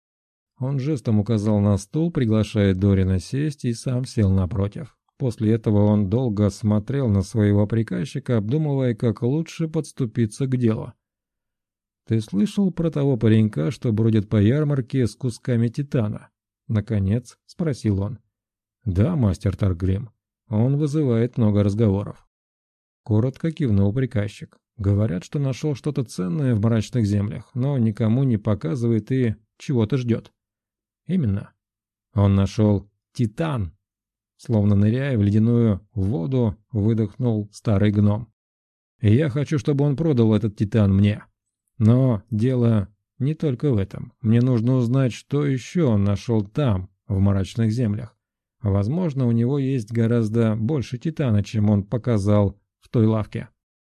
Он жестом указал на стул, приглашая Дорина сесть, и сам сел напротив. После этого он долго смотрел на своего приказчика, обдумывая, как лучше подступиться к делу. «Ты слышал про того паренька, что бродит по ярмарке с кусками титана?» Наконец спросил он. «Да, мастер Таргрим. Он вызывает много разговоров». Коротко кивнул приказчик. «Говорят, что нашел что-то ценное в мрачных землях, но никому не показывает и чего-то ждет». «Именно. Он нашел титан». Словно ныряя в ледяную воду, выдохнул старый гном. «И я хочу, чтобы он продал этот титан мне. Но дело не только в этом. Мне нужно узнать, что еще он нашел там, в мрачных землях. Возможно, у него есть гораздо больше титана, чем он показал в той лавке».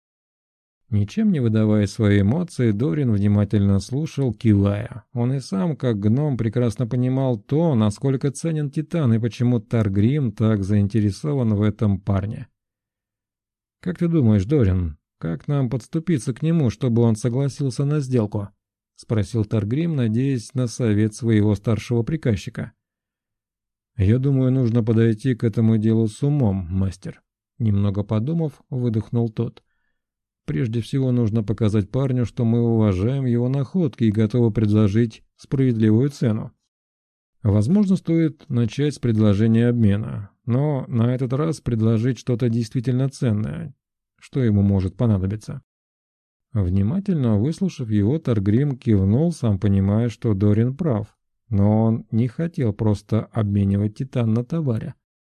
Ничем не выдавая свои эмоции, Дорин внимательно слушал, кивая. Он и сам, как гном, прекрасно понимал то, насколько ценен титан и почему Таргрим так заинтересован в этом парне. «Как ты думаешь, Дорин, как нам подступиться к нему, чтобы он согласился на сделку?» — спросил Таргрим, надеясь на совет своего старшего приказчика. «Я думаю, нужно подойти к этому делу с умом, мастер», — немного подумав, выдохнул тот. «Прежде всего нужно показать парню, что мы уважаем его находки и готовы предложить справедливую цену. Возможно, стоит начать с предложения обмена, но на этот раз предложить что-то действительно ценное, что ему может понадобиться». Внимательно выслушав его, Таргрим кивнул, сам понимая, что Дорин прав, но он не хотел просто обменивать титан на товаре.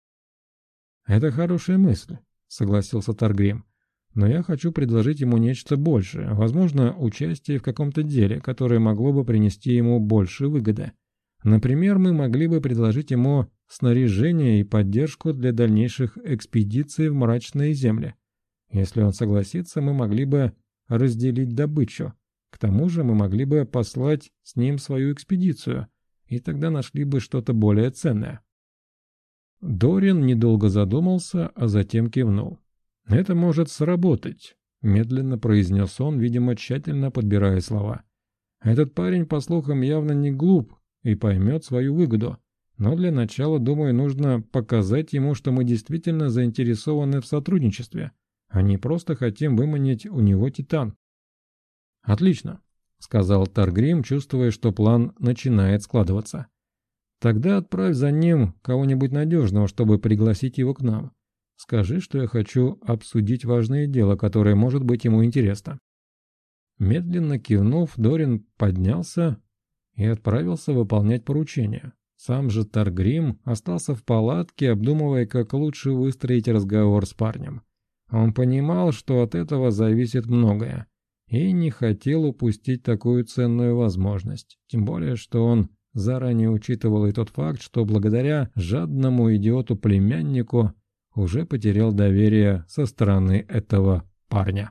«Это хорошая мысль», — согласился Таргрим. «Но я хочу предложить ему нечто большее, возможно, участие в каком-то деле, которое могло бы принести ему больше выгоды. Например, мы могли бы предложить ему снаряжение и поддержку для дальнейших экспедиций в мрачные земли. Если он согласится, мы могли бы разделить добычу. К тому же мы могли бы послать с ним свою экспедицию, и тогда нашли бы что-то более ценное». Дорин недолго задумался, а затем кивнул. «Это может сработать», — медленно произнес он, видимо, тщательно подбирая слова. «Этот парень, по слухам, явно не глуп и поймет свою выгоду. Но для начала, думаю, нужно показать ему, что мы действительно заинтересованы в сотрудничестве, а не просто хотим выманить у него титан». «Отлично», — сказал Таргрим, чувствуя, что план начинает складываться. «Тогда отправь за ним кого-нибудь надежного, чтобы пригласить его к нам. Скажи, что я хочу обсудить важное дело, которое может быть ему интересно». Медленно кивнув, Дорин поднялся и отправился выполнять поручение. Сам же Таргрим остался в палатке, обдумывая, как лучше выстроить разговор с парнем. Он понимал, что от этого зависит многое, и не хотел упустить такую ценную возможность. Тем более, что он заранее учитывал и тот факт, что благодаря жадному идиоту-племяннику уже потерял доверие со стороны этого парня.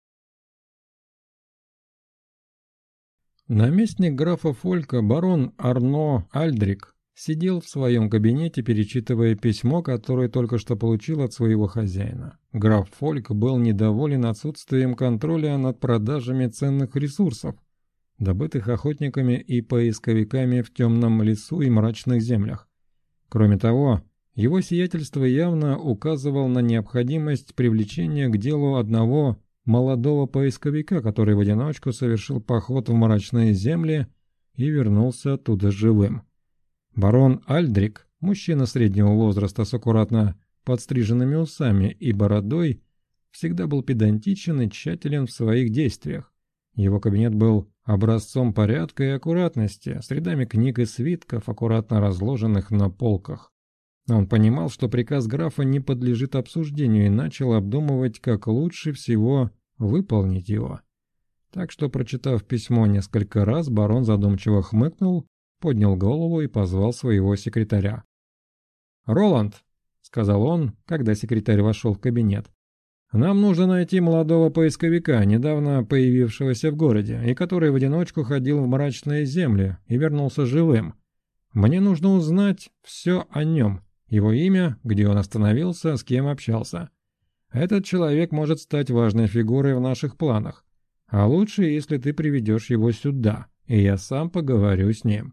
Наместник графа Фолька, барон Арно Альдрик, сидел в своем кабинете, перечитывая письмо, которое только что получил от своего хозяина. Граф Фольк был недоволен отсутствием контроля над продажами ценных ресурсов, добытых охотниками и поисковиками в темном лесу и мрачных землях. Кроме того, его сиятельство явно указывал на необходимость привлечения к делу одного молодого поисковика, который в одиночку совершил поход в мрачные земли и вернулся оттуда живым. Барон Альдрик, мужчина среднего возраста с аккуратно подстриженными усами и бородой, всегда был педантичен и тщателен в своих действиях. Его кабинет был образцом порядка и аккуратности, с рядами книг и свитков, аккуратно разложенных на полках. Он понимал, что приказ графа не подлежит обсуждению, и начал обдумывать, как лучше всего выполнить его. Так что, прочитав письмо несколько раз, барон задумчиво хмыкнул, поднял голову и позвал своего секретаря. «Роланд», — сказал он, когда секретарь вошел в кабинет, — «нам нужно найти молодого поисковика, недавно появившегося в городе, и который в одиночку ходил в мрачные земли и вернулся живым. Мне нужно узнать все о нем, его имя, где он остановился, с кем общался. Этот человек может стать важной фигурой в наших планах, а лучше, если ты приведешь его сюда, и я сам поговорю с ним».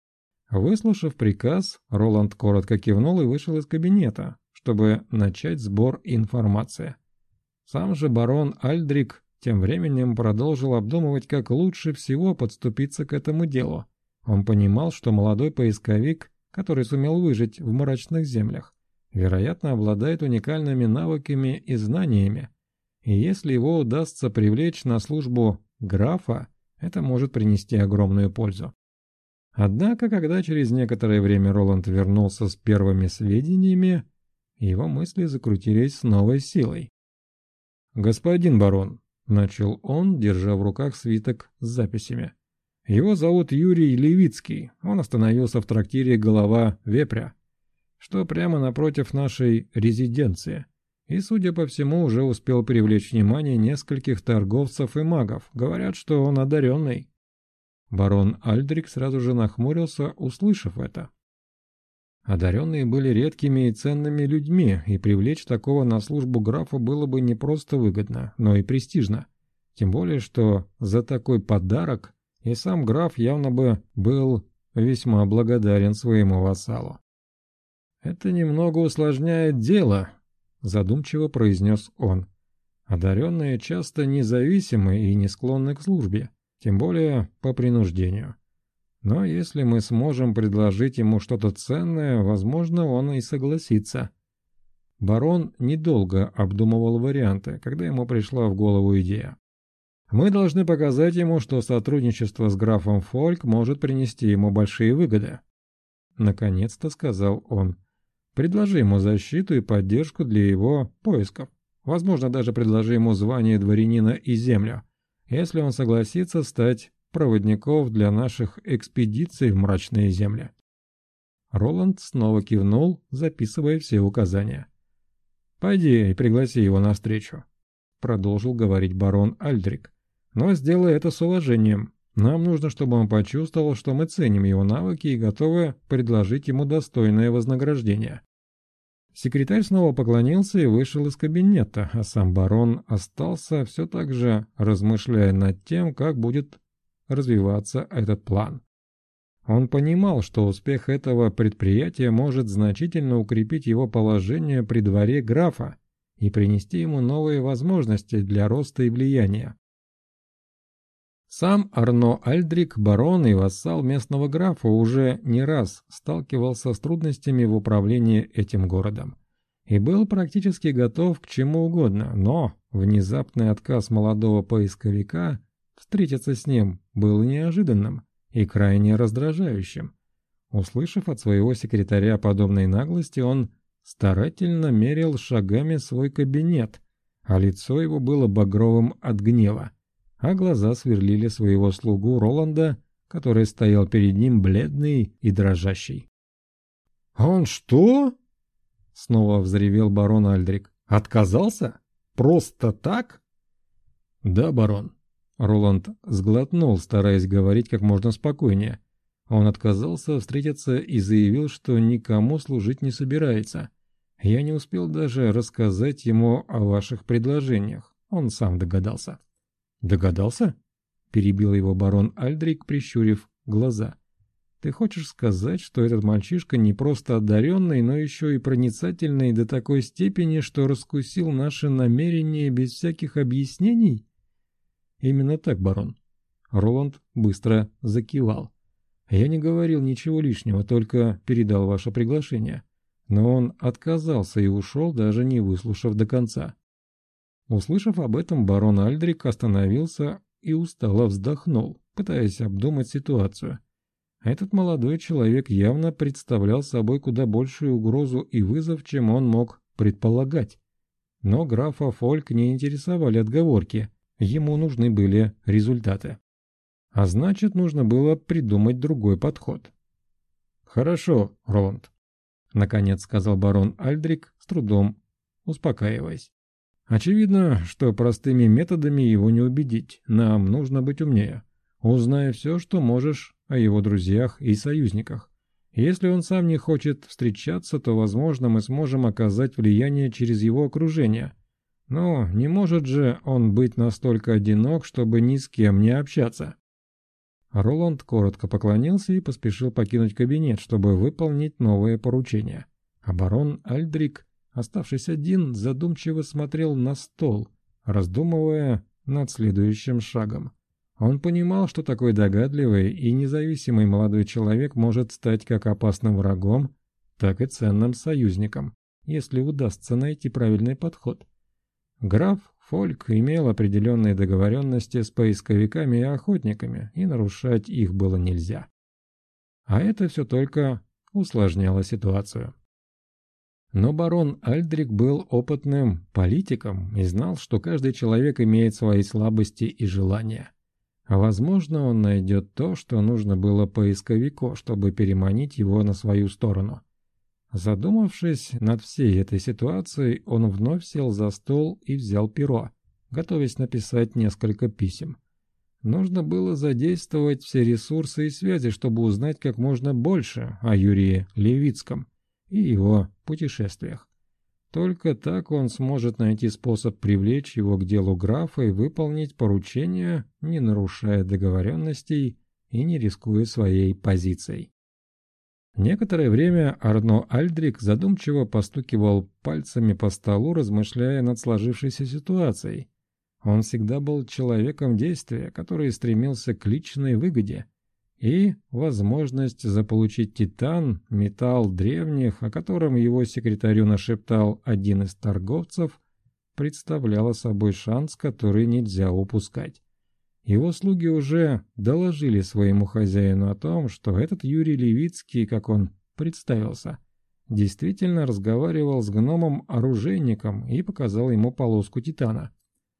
Выслушав приказ, Роланд коротко кивнул и вышел из кабинета, чтобы начать сбор информации. Сам же барон Альдрик тем временем продолжил обдумывать, как лучше всего подступиться к этому делу. Он понимал, что молодой поисковик, который сумел выжить в мрачных землях, вероятно, обладает уникальными навыками и знаниями, и если его удастся привлечь на службу графа, это может принести огромную пользу. Однако, когда через некоторое время Роланд вернулся с первыми сведениями, его мысли закрутились с новой силой. «Господин барон», — начал он, держа в руках свиток с записями. «Его зовут Юрий Левицкий, он остановился в трактире «Голова Вепря», что прямо напротив нашей резиденции, и, судя по всему, уже успел привлечь внимание нескольких торговцев и магов. Говорят, что он одаренный». Барон Альдрик сразу же нахмурился, услышав это. Одаренные были редкими и ценными людьми, и привлечь такого на службу графа было бы не просто выгодно, но и престижно. Тем более, что за такой подарок и сам граф явно бы был весьма благодарен своему вассалу. «Это немного усложняет дело», — задумчиво произнес он. «Одаренные часто независимы и не склонны к службе, тем более по принуждению. Но если мы сможем предложить ему что-то ценное, возможно, он и согласится». Барон недолго обдумывал варианты, когда ему пришла в голову идея. «Мы должны показать ему, что сотрудничество с графом Фольк может принести ему большие выгоды», — наконец-то сказал он. «Предложи ему защиту и поддержку для его поисков. Возможно, даже предложи ему звание дворянина и землю, если он согласится стать проводником для наших экспедиций в мрачные земли». Роланд снова кивнул, записывая все указания. «Пойди и пригласи его навстречу», — продолжил говорить барон Альдрик. «Но сделай это с уважением. Нам нужно, чтобы он почувствовал, что мы ценим его навыки и готовы предложить ему достойное вознаграждение». Секретарь снова поклонился и вышел из кабинета, а сам барон остался все так же, размышляя над тем, как будет развиваться этот план. Он понимал, что успех этого предприятия может значительно укрепить его положение при дворе графа и принести ему новые возможности для роста и влияния. Сам Арно Альдрик, барон и вассал местного графа, уже не раз сталкивался с трудностями в управлении этим городом и был практически готов к чему угодно, но внезапный отказ молодого поисковика встретиться с ним был неожиданным и крайне раздражающим. Услышав от своего секретаря подобной наглости, он старательно мерил шагами свой кабинет, а лицо его было багровым от гнева, а глаза сверлили своего слугу Роланда, который стоял перед ним бледный и дрожащий. «Он что?» — снова взревел барон Альдрик. «Отказался? Просто так?» «Да, барон». Роланд сглотнул, стараясь говорить как можно спокойнее. Он отказался встретиться и заявил, что никому служить не собирается. Я не успел даже рассказать ему о ваших предложениях. Он сам догадался. «Догадался?» – перебил его барон Альдрик, прищурив глаза. «Ты хочешь сказать, что этот мальчишка не просто одаренный, но еще и проницательный до такой степени, что раскусил наши намерения без всяких объяснений?» «Именно так, барон». Роланд быстро закивал. «Я не говорил ничего лишнего, только передал ваше приглашение». Но он отказался и ушел, даже не выслушав до конца. Услышав об этом, барон Альдрик остановился и устало вздохнул, пытаясь обдумать ситуацию. Этот молодой человек явно представлял собой куда большую угрозу и вызов, чем он мог предполагать. Но графа Фольк не интересовали отговорки, ему нужны были результаты. А значит, нужно было придумать другой подход. «Хорошо, Роланд», — наконец сказал барон Альдрик, с трудом успокаиваясь. «Очевидно, что простыми методами его не убедить. Нам нужно быть умнее. Узнай все, что можешь о его друзьях и союзниках. Если он сам не хочет встречаться, то, возможно, мы сможем оказать влияние через его окружение. Но не может же он быть настолько одинок, чтобы ни с кем не общаться». Роланд коротко поклонился и поспешил покинуть кабинет, чтобы выполнить новое поручение. А барон Альдрик, оставшись один, задумчиво смотрел на стол, раздумывая над следующим шагом. Он понимал, что такой догадливый и независимый молодой человек может стать как опасным врагом, так и ценным союзником, если удастся найти правильный подход. Граф Фольк имел определенные договоренности с поисковиками и охотниками, и нарушать их было нельзя. А это все только усложняло ситуацию. Но барон Альдрик был опытным политиком и знал, что каждый человек имеет свои слабости и желания. Возможно, он найдет то, что нужно было поисковику, чтобы переманить его на свою сторону. Задумавшись над всей этой ситуацией, он вновь сел за стол и взял перо, готовясь написать несколько писем. Нужно было задействовать все ресурсы и связи, чтобы узнать как можно больше о Юрии Левицком и его путешествиях. Только так он сможет найти способ привлечь его к делу графа и выполнить поручение, не нарушая договоренностей и не рискуя своей позицией. Некоторое время Арно Альдрик задумчиво постукивал пальцами по столу, размышляя над сложившейся ситуацией. Он всегда был человеком действия, который стремился к личной выгоде, и возможность заполучить титан, металл древних, о котором его секретарю нашептал один из торговцев, представляла собой шанс, который нельзя упускать. Его слуги уже доложили своему хозяину о том, что этот Юрий Левицкий, как он представился, действительно разговаривал с гномом-оружейником и показал ему полоску титана.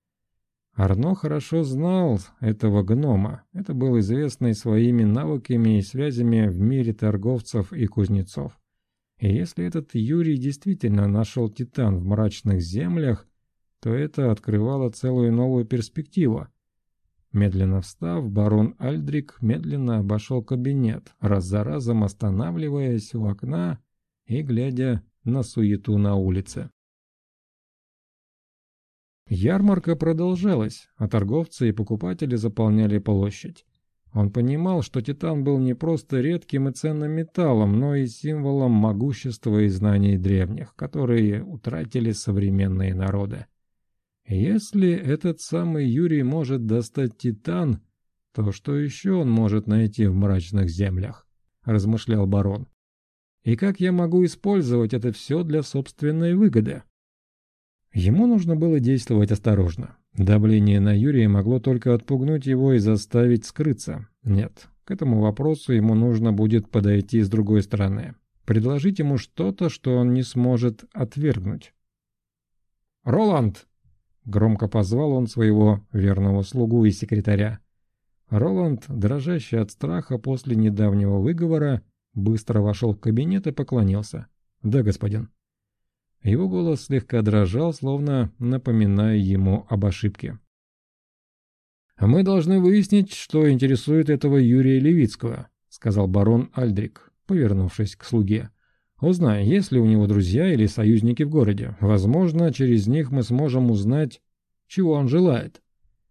Арно хорошо знал этого гнома. Это был известный своими навыками и связями в мире торговцев и кузнецов. И если этот Юрий действительно нашел титан в мрачных землях, то это открывало целую новую перспективу. Медленно встав, барон Альдрик медленно обошел кабинет, раз за разом останавливаясь у окна и глядя на суету на улице. Ярмарка продолжалась, а торговцы и покупатели заполняли площадь. Он понимал, что титан был не просто редким и ценным металлом, но и символом могущества и знаний древних, которые утратили современные народы. Если этот самый Юрий может достать титан, то что еще он может найти в мрачных землях? Размышлял барон. И как я могу использовать это все для собственной выгоды? Ему нужно было действовать осторожно. Давление на Юрия могло только отпугнуть его и заставить скрыться. Нет, к этому вопросу ему нужно будет подойти с другой стороны. Предложить ему что-то, что он не сможет отвергнуть. «Роланд!» — громко позвал он своего верного слугу и секретаря. Роланд, дрожащий от страха после недавнего выговора, быстро вошел в кабинет и поклонился. «Да, господин». Его голос слегка дрожал, словно напоминая ему об ошибке. «Мы должны выяснить, что интересует этого Юрия Левицкого», — сказал барон Альдрик, повернувшись к слуге. «Узнай, есть ли у него друзья или союзники в городе. Возможно, через них мы сможем узнать, чего он желает».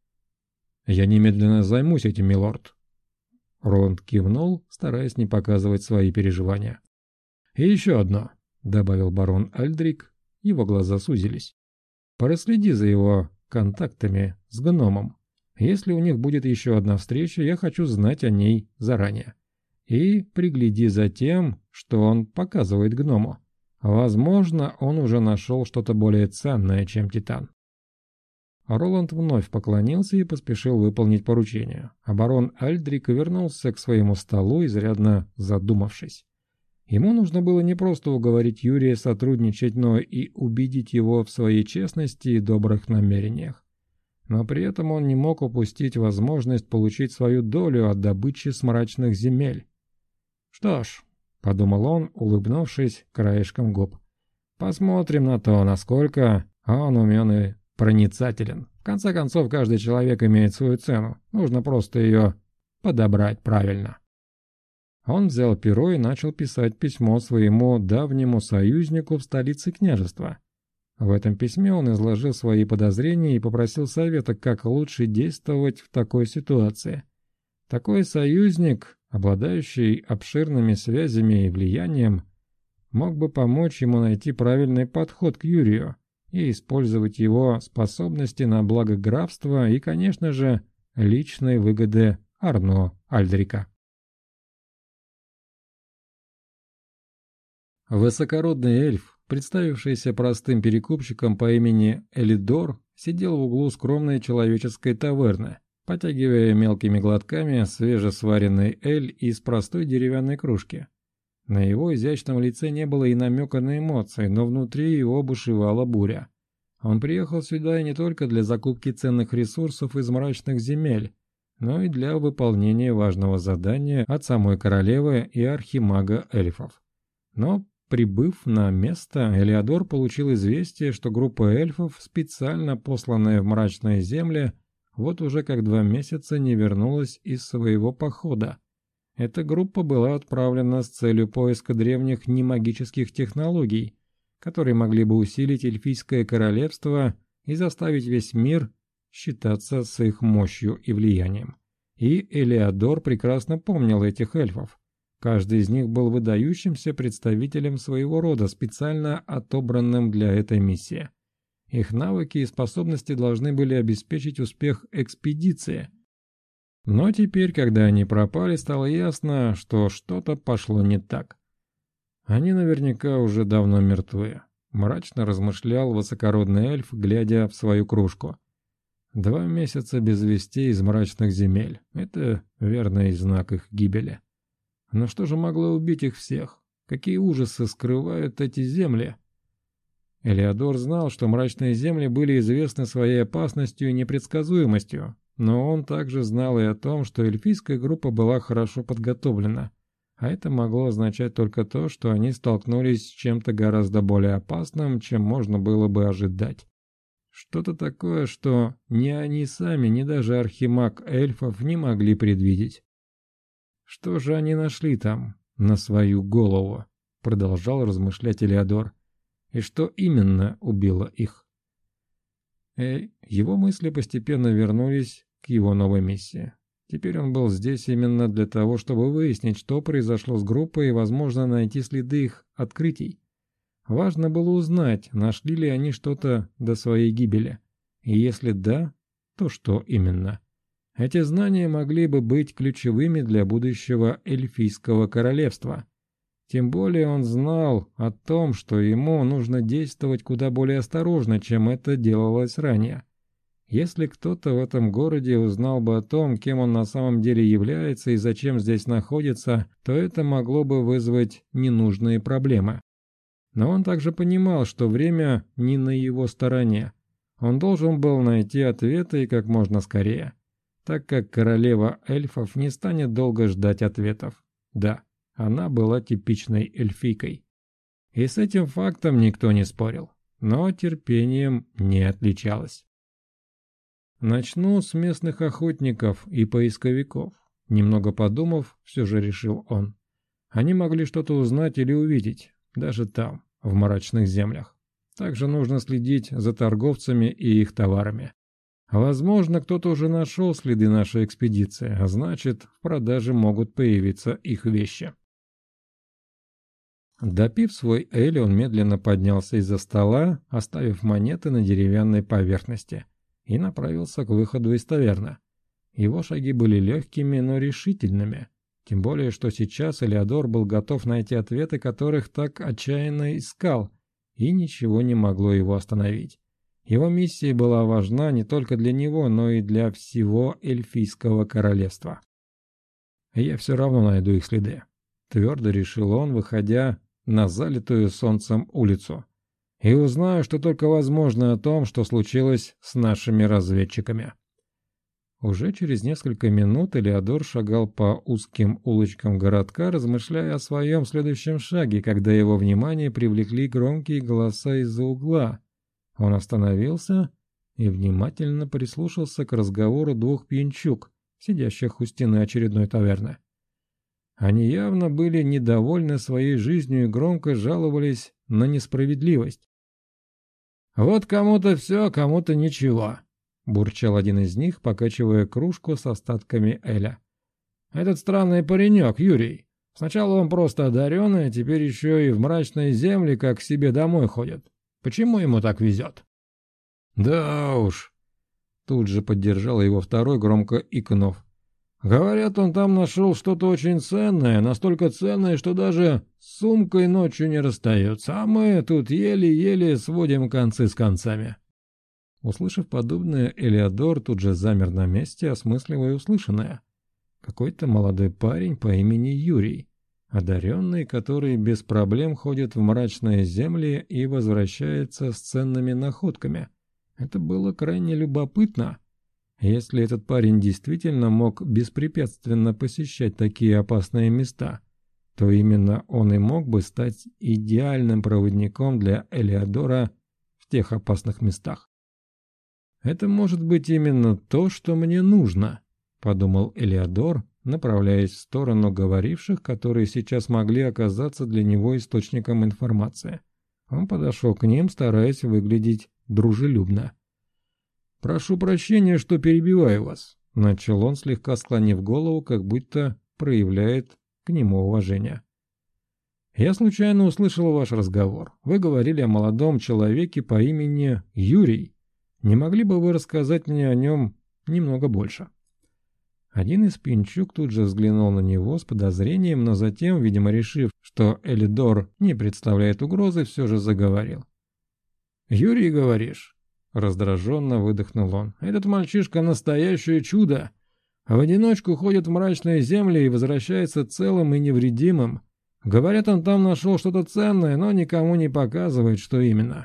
«Я немедленно займусь этим, милорд». Роланд кивнул, стараясь не показывать свои переживания. «И еще одно», — добавил барон Альдрик, его глаза сузились. «Проследи за его контактами с гномом. Если у них будет еще одна встреча, я хочу знать о ней заранее. И пригляди за тем, что он показывает гному. Возможно, он уже нашел что-то более ценное, чем титан». Роланд вновь поклонился и поспешил выполнить поручение, а барон Альдрик вернулся к своему столу, изрядно задумавшись. Ему нужно было не просто уговорить Юрия сотрудничать, но и убедить его в своей честности и добрых намерениях. Но при этом он не мог упустить возможность получить свою долю от добычи с мрачных земель. «Что ж», — подумал он, улыбнувшись краешком губ, — «посмотрим на то, насколько он умен и проницателен. В конце концов, каждый человек имеет свою цену, нужно просто ее подобрать правильно». Он взял перо и начал писать письмо своему давнему союзнику в столице княжества. В этом письме он изложил свои подозрения и попросил совета, как лучше действовать в такой ситуации. Такой союзник, обладающий обширными связями и влиянием, мог бы помочь ему найти правильный подход к Юрию и использовать его способности на благо графства и, конечно же, личной выгоды Арно Альдрика. Высокородный эльф, представившийся простым перекупщиком по имени Элидор, сидел в углу скромной человеческой таверны, потягивая мелкими глотками свежесваренный эль из простой деревянной кружки. На его изящном лице не было и намека на эмоции, но внутри его бушевала буря. Он приехал сюда не только для закупки ценных ресурсов из мрачных земель, но и для выполнения важного задания от самой королевы и архимага эльфов. Но прибыв на место, Элеодор получил известие, что группа эльфов, специально посланная в мрачные земли, вот уже как 2 месяца не вернулась из своего похода. Эта группа была отправлена с целью поиска древних немагических технологий, которые могли бы усилить эльфийское королевство и заставить весь мир считаться с их мощью и влиянием. И Элеодор прекрасно помнил этих эльфов. Каждый из них был выдающимся представителем своего рода, специально отобранным для этой миссии. Их навыки и способности должны были обеспечить успех экспедиции. Но теперь, когда они пропали, стало ясно, что что-то пошло не так. Они наверняка уже давно мертвы, мрачно размышлял высокородный эльф, глядя в свою кружку. 2 месяца без вестей из мрачных земель – это верный знак их гибели. Но что же могло убить их всех? Какие ужасы скрывают эти земли? Элеодор знал, что мрачные земли были известны своей опасностью и непредсказуемостью, но он также знал и о том, что эльфийская группа была хорошо подготовлена, а это могло означать только то, что они столкнулись с чем-то гораздо более опасным, чем можно было бы ожидать. Что-то такое, что ни они сами, ни даже архимаг эльфов не могли предвидеть. Что же они нашли там на свою голову? продолжал размышлять Элеодор. И что именно убило их? Его мысли постепенно вернулись к его новой миссии. Теперь он был здесь именно для того, чтобы выяснить, что произошло с группой и, возможно, найти следы их открытий. Важно было узнать, нашли ли они что-то до своей гибели. И если да, то что именно? Эти знания могли бы быть ключевыми для будущего эльфийского королевства. Тем более он знал о том, что ему нужно действовать куда более осторожно, чем это делалось ранее. Если кто-то в этом городе узнал бы о том, кем он на самом деле является и зачем здесь находится, то это могло бы вызвать ненужные проблемы. Но он также понимал, что время не на его стороне. Он должен был найти ответы и как можно скорее, так как королева эльфов не станет долго ждать ответов. Да, она была типичной эльфийкой. И с этим фактом никто не спорил, но терпением не отличалась. «Начну с местных охотников и поисковиков», — немного подумав, все же решил он. Они могли что-то узнать или увидеть, даже там, в мрачных землях. Также нужно следить за торговцами и их товарами. Возможно, кто-то уже нашел следы нашей экспедиции, а значит, в продаже могут появиться их вещи. Допив свой эль, он медленно поднялся из-за стола, оставив монеты на деревянной поверхности, и направился к выходу из таверны. Его шаги были легкими, но решительными. Тем более, что сейчас Элеодор был готов найти ответы, которых так отчаянно искал, и ничего не могло его остановить. Его миссия была важна не только для него, но и для всего эльфийского королевства. «Я все равно найду их следы», — твердо решил он, выходя на залитую солнцем улицу. «И узнаю, что только возможно о том, что случилось с нашими разведчиками». Уже через несколько минут Элеодор шагал по узким улочкам городка, размышляя о своем следующем шаге, когда его внимание привлекли громкие голоса из-за угла. Он остановился и внимательно прислушался к разговору двух пьянчуг, сидящих у стены очередной таверны. Они явно были недовольны своей жизнью и громко жаловались на несправедливость. «Вот кому-то все, кому-то ничего», — бурчал один из них, покачивая кружку с остатками эля. «Этот странный паренек, Юрий. Сначала он просто одаренный, а теперь еще и в мрачной земле как к себе домой ходит. Почему ему так везет?» «Да уж», — тут же поддержал его второй, громко икнув. «Говорят, он там нашел что-то очень ценное, настолько ценное, что даже с сумкой ночью не расстается, а мы тут еле-еле сводим концы с концами». Услышав подобное, Элеодор тут же замер на месте, осмысливая услышанное. Какой-то молодой парень по имени Юрий, одаренный, который без проблем ходит в мрачные земли и возвращается с ценными находками. Это было крайне любопытно. Если этот парень действительно мог беспрепятственно посещать такие опасные места, то именно он и мог бы стать идеальным проводником для Элеодора в тех опасных местах. «Это может быть именно то, что мне нужно», — подумал Элеодор, направляясь в сторону говоривших, которые сейчас могли оказаться для него источником информации. Он подошел к ним, стараясь выглядеть дружелюбно. «Прошу прощения, что перебиваю вас», — начал он, слегка склонив голову, как будто проявляет к нему уважение. «Я случайно услышал ваш разговор. Вы говорили о молодом человеке по имени Юрий. Не могли бы вы рассказать мне о нем немного больше?» Один из пьянчуг тут же взглянул на него с подозрением, но затем, видимо, решив, что Элеодор не представляет угрозы, все же заговорил. «Юрий, говоришь?» Раздраженно выдохнул он. «Этот мальчишка настоящее чудо! В одиночку ходит в мрачные земли и возвращается целым и невредимым. Говорят, он там нашел что-то ценное, но никому не показывает, что именно».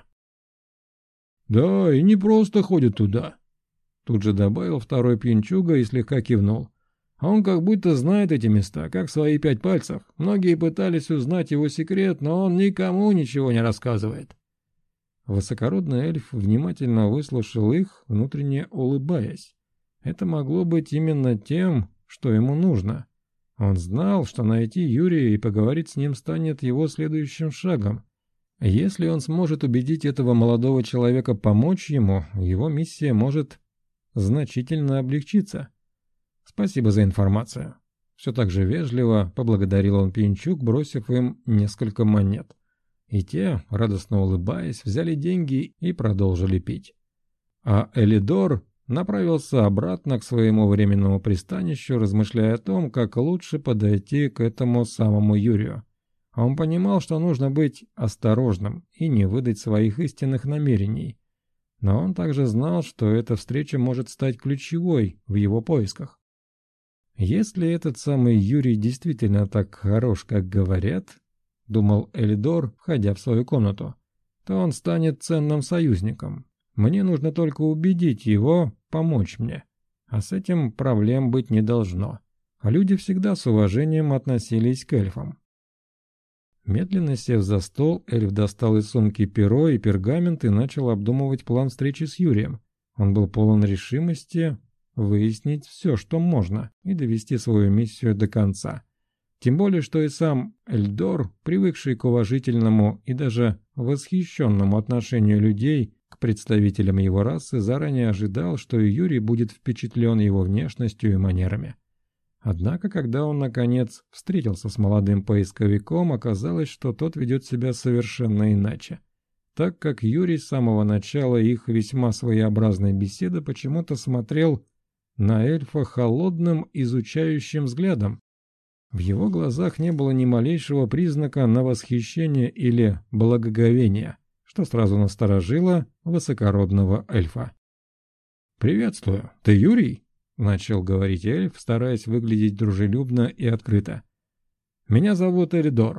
«Да, и не просто ходит туда», — тут же добавил второй пьянчуга и слегка кивнул. «Он как будто знает эти места, как свои 5 пальцев. Многие пытались узнать его секрет, но он никому ничего не рассказывает». Высокородный эльф внимательно выслушал их, внутренне улыбаясь. Это могло быть именно тем, что ему нужно. Он знал, что найти Юрия и поговорить с ним станет его следующим шагом. Если он сможет убедить этого молодого человека помочь ему, его миссия может значительно облегчиться. Спасибо за информацию. Все так же вежливо поблагодарил он Пьянчук, бросив им несколько монет. И те, радостно улыбаясь, взяли деньги и продолжили пить. А Элидор направился обратно к своему временному пристанищу, размышляя о том, как лучше подойти к этому самому Юрию. Он понимал, что нужно быть осторожным и не выдать своих истинных намерений. Но он также знал, что эта встреча может стать ключевой в его поисках. «Если этот самый Юрий действительно так хорош, как говорят, — думал Элидор, входя в свою комнату, — то он станет ценным союзником. Мне нужно только убедить его помочь мне. А с этим проблем быть не должно. Люди всегда с уважением относились к эльфам». Медленно сев за стол, эльф достал из сумки перо и пергамент и начал обдумывать план встречи с Юрием. Он был полон решимости выяснить все, что можно, и довести свою миссию до конца. Тем более, что и сам Эльдор, привыкший к уважительному и даже восхищенному отношению людей к представителям его расы, заранее ожидал, что и Юрий будет впечатлен его внешностью и манерами. Однако, когда он, наконец, встретился с молодым поисковиком, оказалось, что тот ведет себя совершенно иначе, так как Юрий с самого начала их весьма своеобразной беседы почему-то смотрел на эльфа холодным, изучающим взглядом. В его глазах не было ни малейшего признака на восхищение или благоговение, что сразу насторожило высокородного эльфа. «Приветствую, ты Юрий?» — начал говорить эльф, стараясь выглядеть дружелюбно и открыто. «Меня зовут Элидор.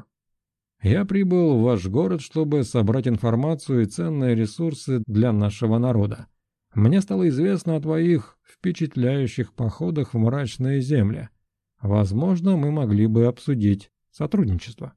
Я прибыл в ваш город, чтобы собрать информацию и ценные ресурсы для нашего народа. Мне стало известно о твоих впечатляющих походах в мрачные земли. Возможно, мы могли бы обсудить сотрудничество».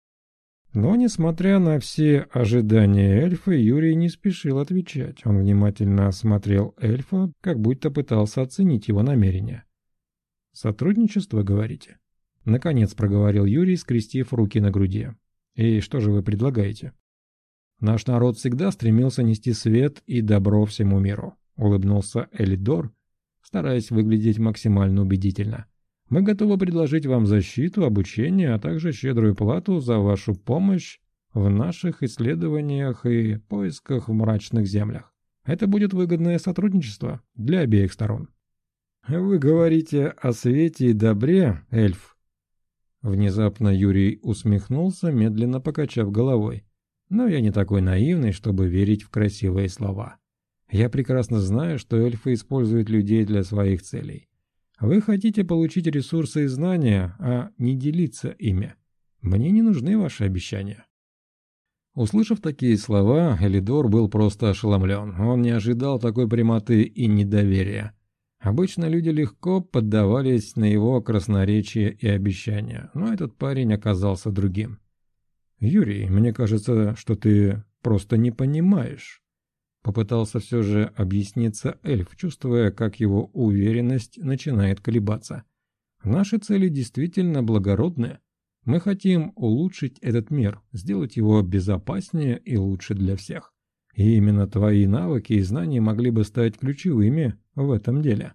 Но, несмотря на все ожидания эльфа, Юрий не спешил отвечать. Он внимательно осмотрел эльфа, как будто пытался оценить его намерения. «Сотрудничество, говорите?» Наконец проговорил Юрий, скрестив руки на груди. «И что же вы предлагаете?» «Наш народ всегда стремился нести свет и добро всему миру», — улыбнулся Элидор, стараясь выглядеть максимально убедительно. «Мы готовы предложить вам защиту, обучение, а также щедрую плату за вашу помощь в наших исследованиях и поисках в мрачных землях. Это будет выгодное сотрудничество для обеих сторон». «Вы говорите о свете и добре, эльф?» Внезапно Юрий усмехнулся, медленно покачав головой. «Но я не такой наивный, чтобы верить в красивые слова. Я прекрасно знаю, что эльфы используют людей для своих целей. Вы хотите получить ресурсы и знания, а не делиться ими. Мне не нужны ваши обещания». Услышав такие слова, Элидор был просто ошеломлен. Он не ожидал такой прямоты и недоверия. Обычно люди легко поддавались на его красноречие и обещания, но этот парень оказался другим. «Юрий, мне кажется, что ты просто не понимаешь». Попытался все же объясниться эльф, чувствуя, как его уверенность начинает колебаться. «Наши цели действительно благородные. Мы хотим улучшить этот мир, сделать его безопаснее и лучше для всех. И именно твои навыки и знания могли бы стать ключевыми в этом деле.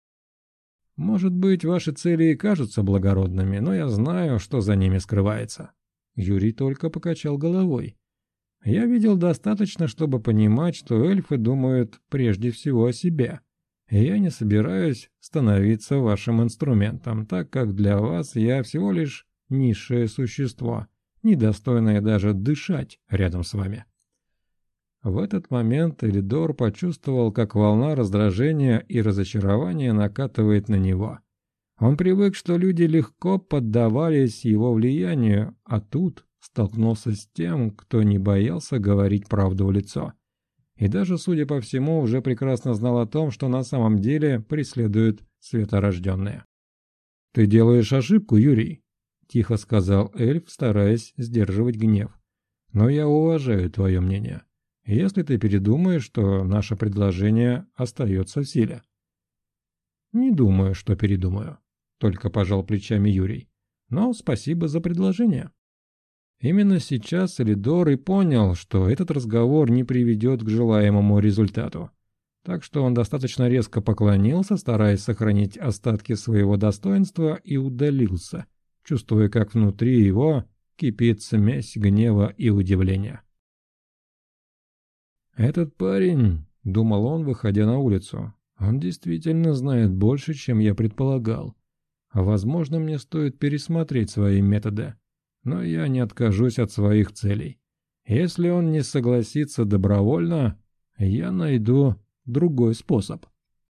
Может быть, ваши цели и кажутся благородными, но я знаю, что за ними скрывается». Юрий только покачал головой. «Я видел достаточно, чтобы понимать, что эльфы думают прежде всего о себе. И я не собираюсь становиться вашим инструментом, так как для вас я всего лишь низшее существо, недостойное даже дышать рядом с вами». В этот момент Элидор почувствовал, как волна раздражения и разочарования накатывает на него. Он привык, что люди легко поддавались его влиянию, а тут столкнулся с тем, кто не боялся говорить правду в лицо. И даже, судя по всему, уже прекрасно знал о том, что на самом деле преследуют светорожденные. «Ты делаешь ошибку, Юрий», — тихо сказал эльф, стараясь сдерживать гнев. «Но я уважаю твое мнение. Если ты передумаешь, то наше предложение остается в силе». «Не думаю, что передумаю», — только пожал плечами Юрий. Но спасибо за предложение. Именно сейчас Элидор и понял, что этот разговор не приведет к желаемому результату. Так что он достаточно резко поклонился, стараясь сохранить остатки своего достоинства, и удалился, чувствуя, как внутри его кипит смесь гнева и удивления. «Этот парень», — думал он, выходя на улицу, — «он действительно знает больше, чем я предполагал. Возможно, мне стоит пересмотреть свои методы, но я не откажусь от своих целей. Если он не согласится добровольно, я найду другой способ».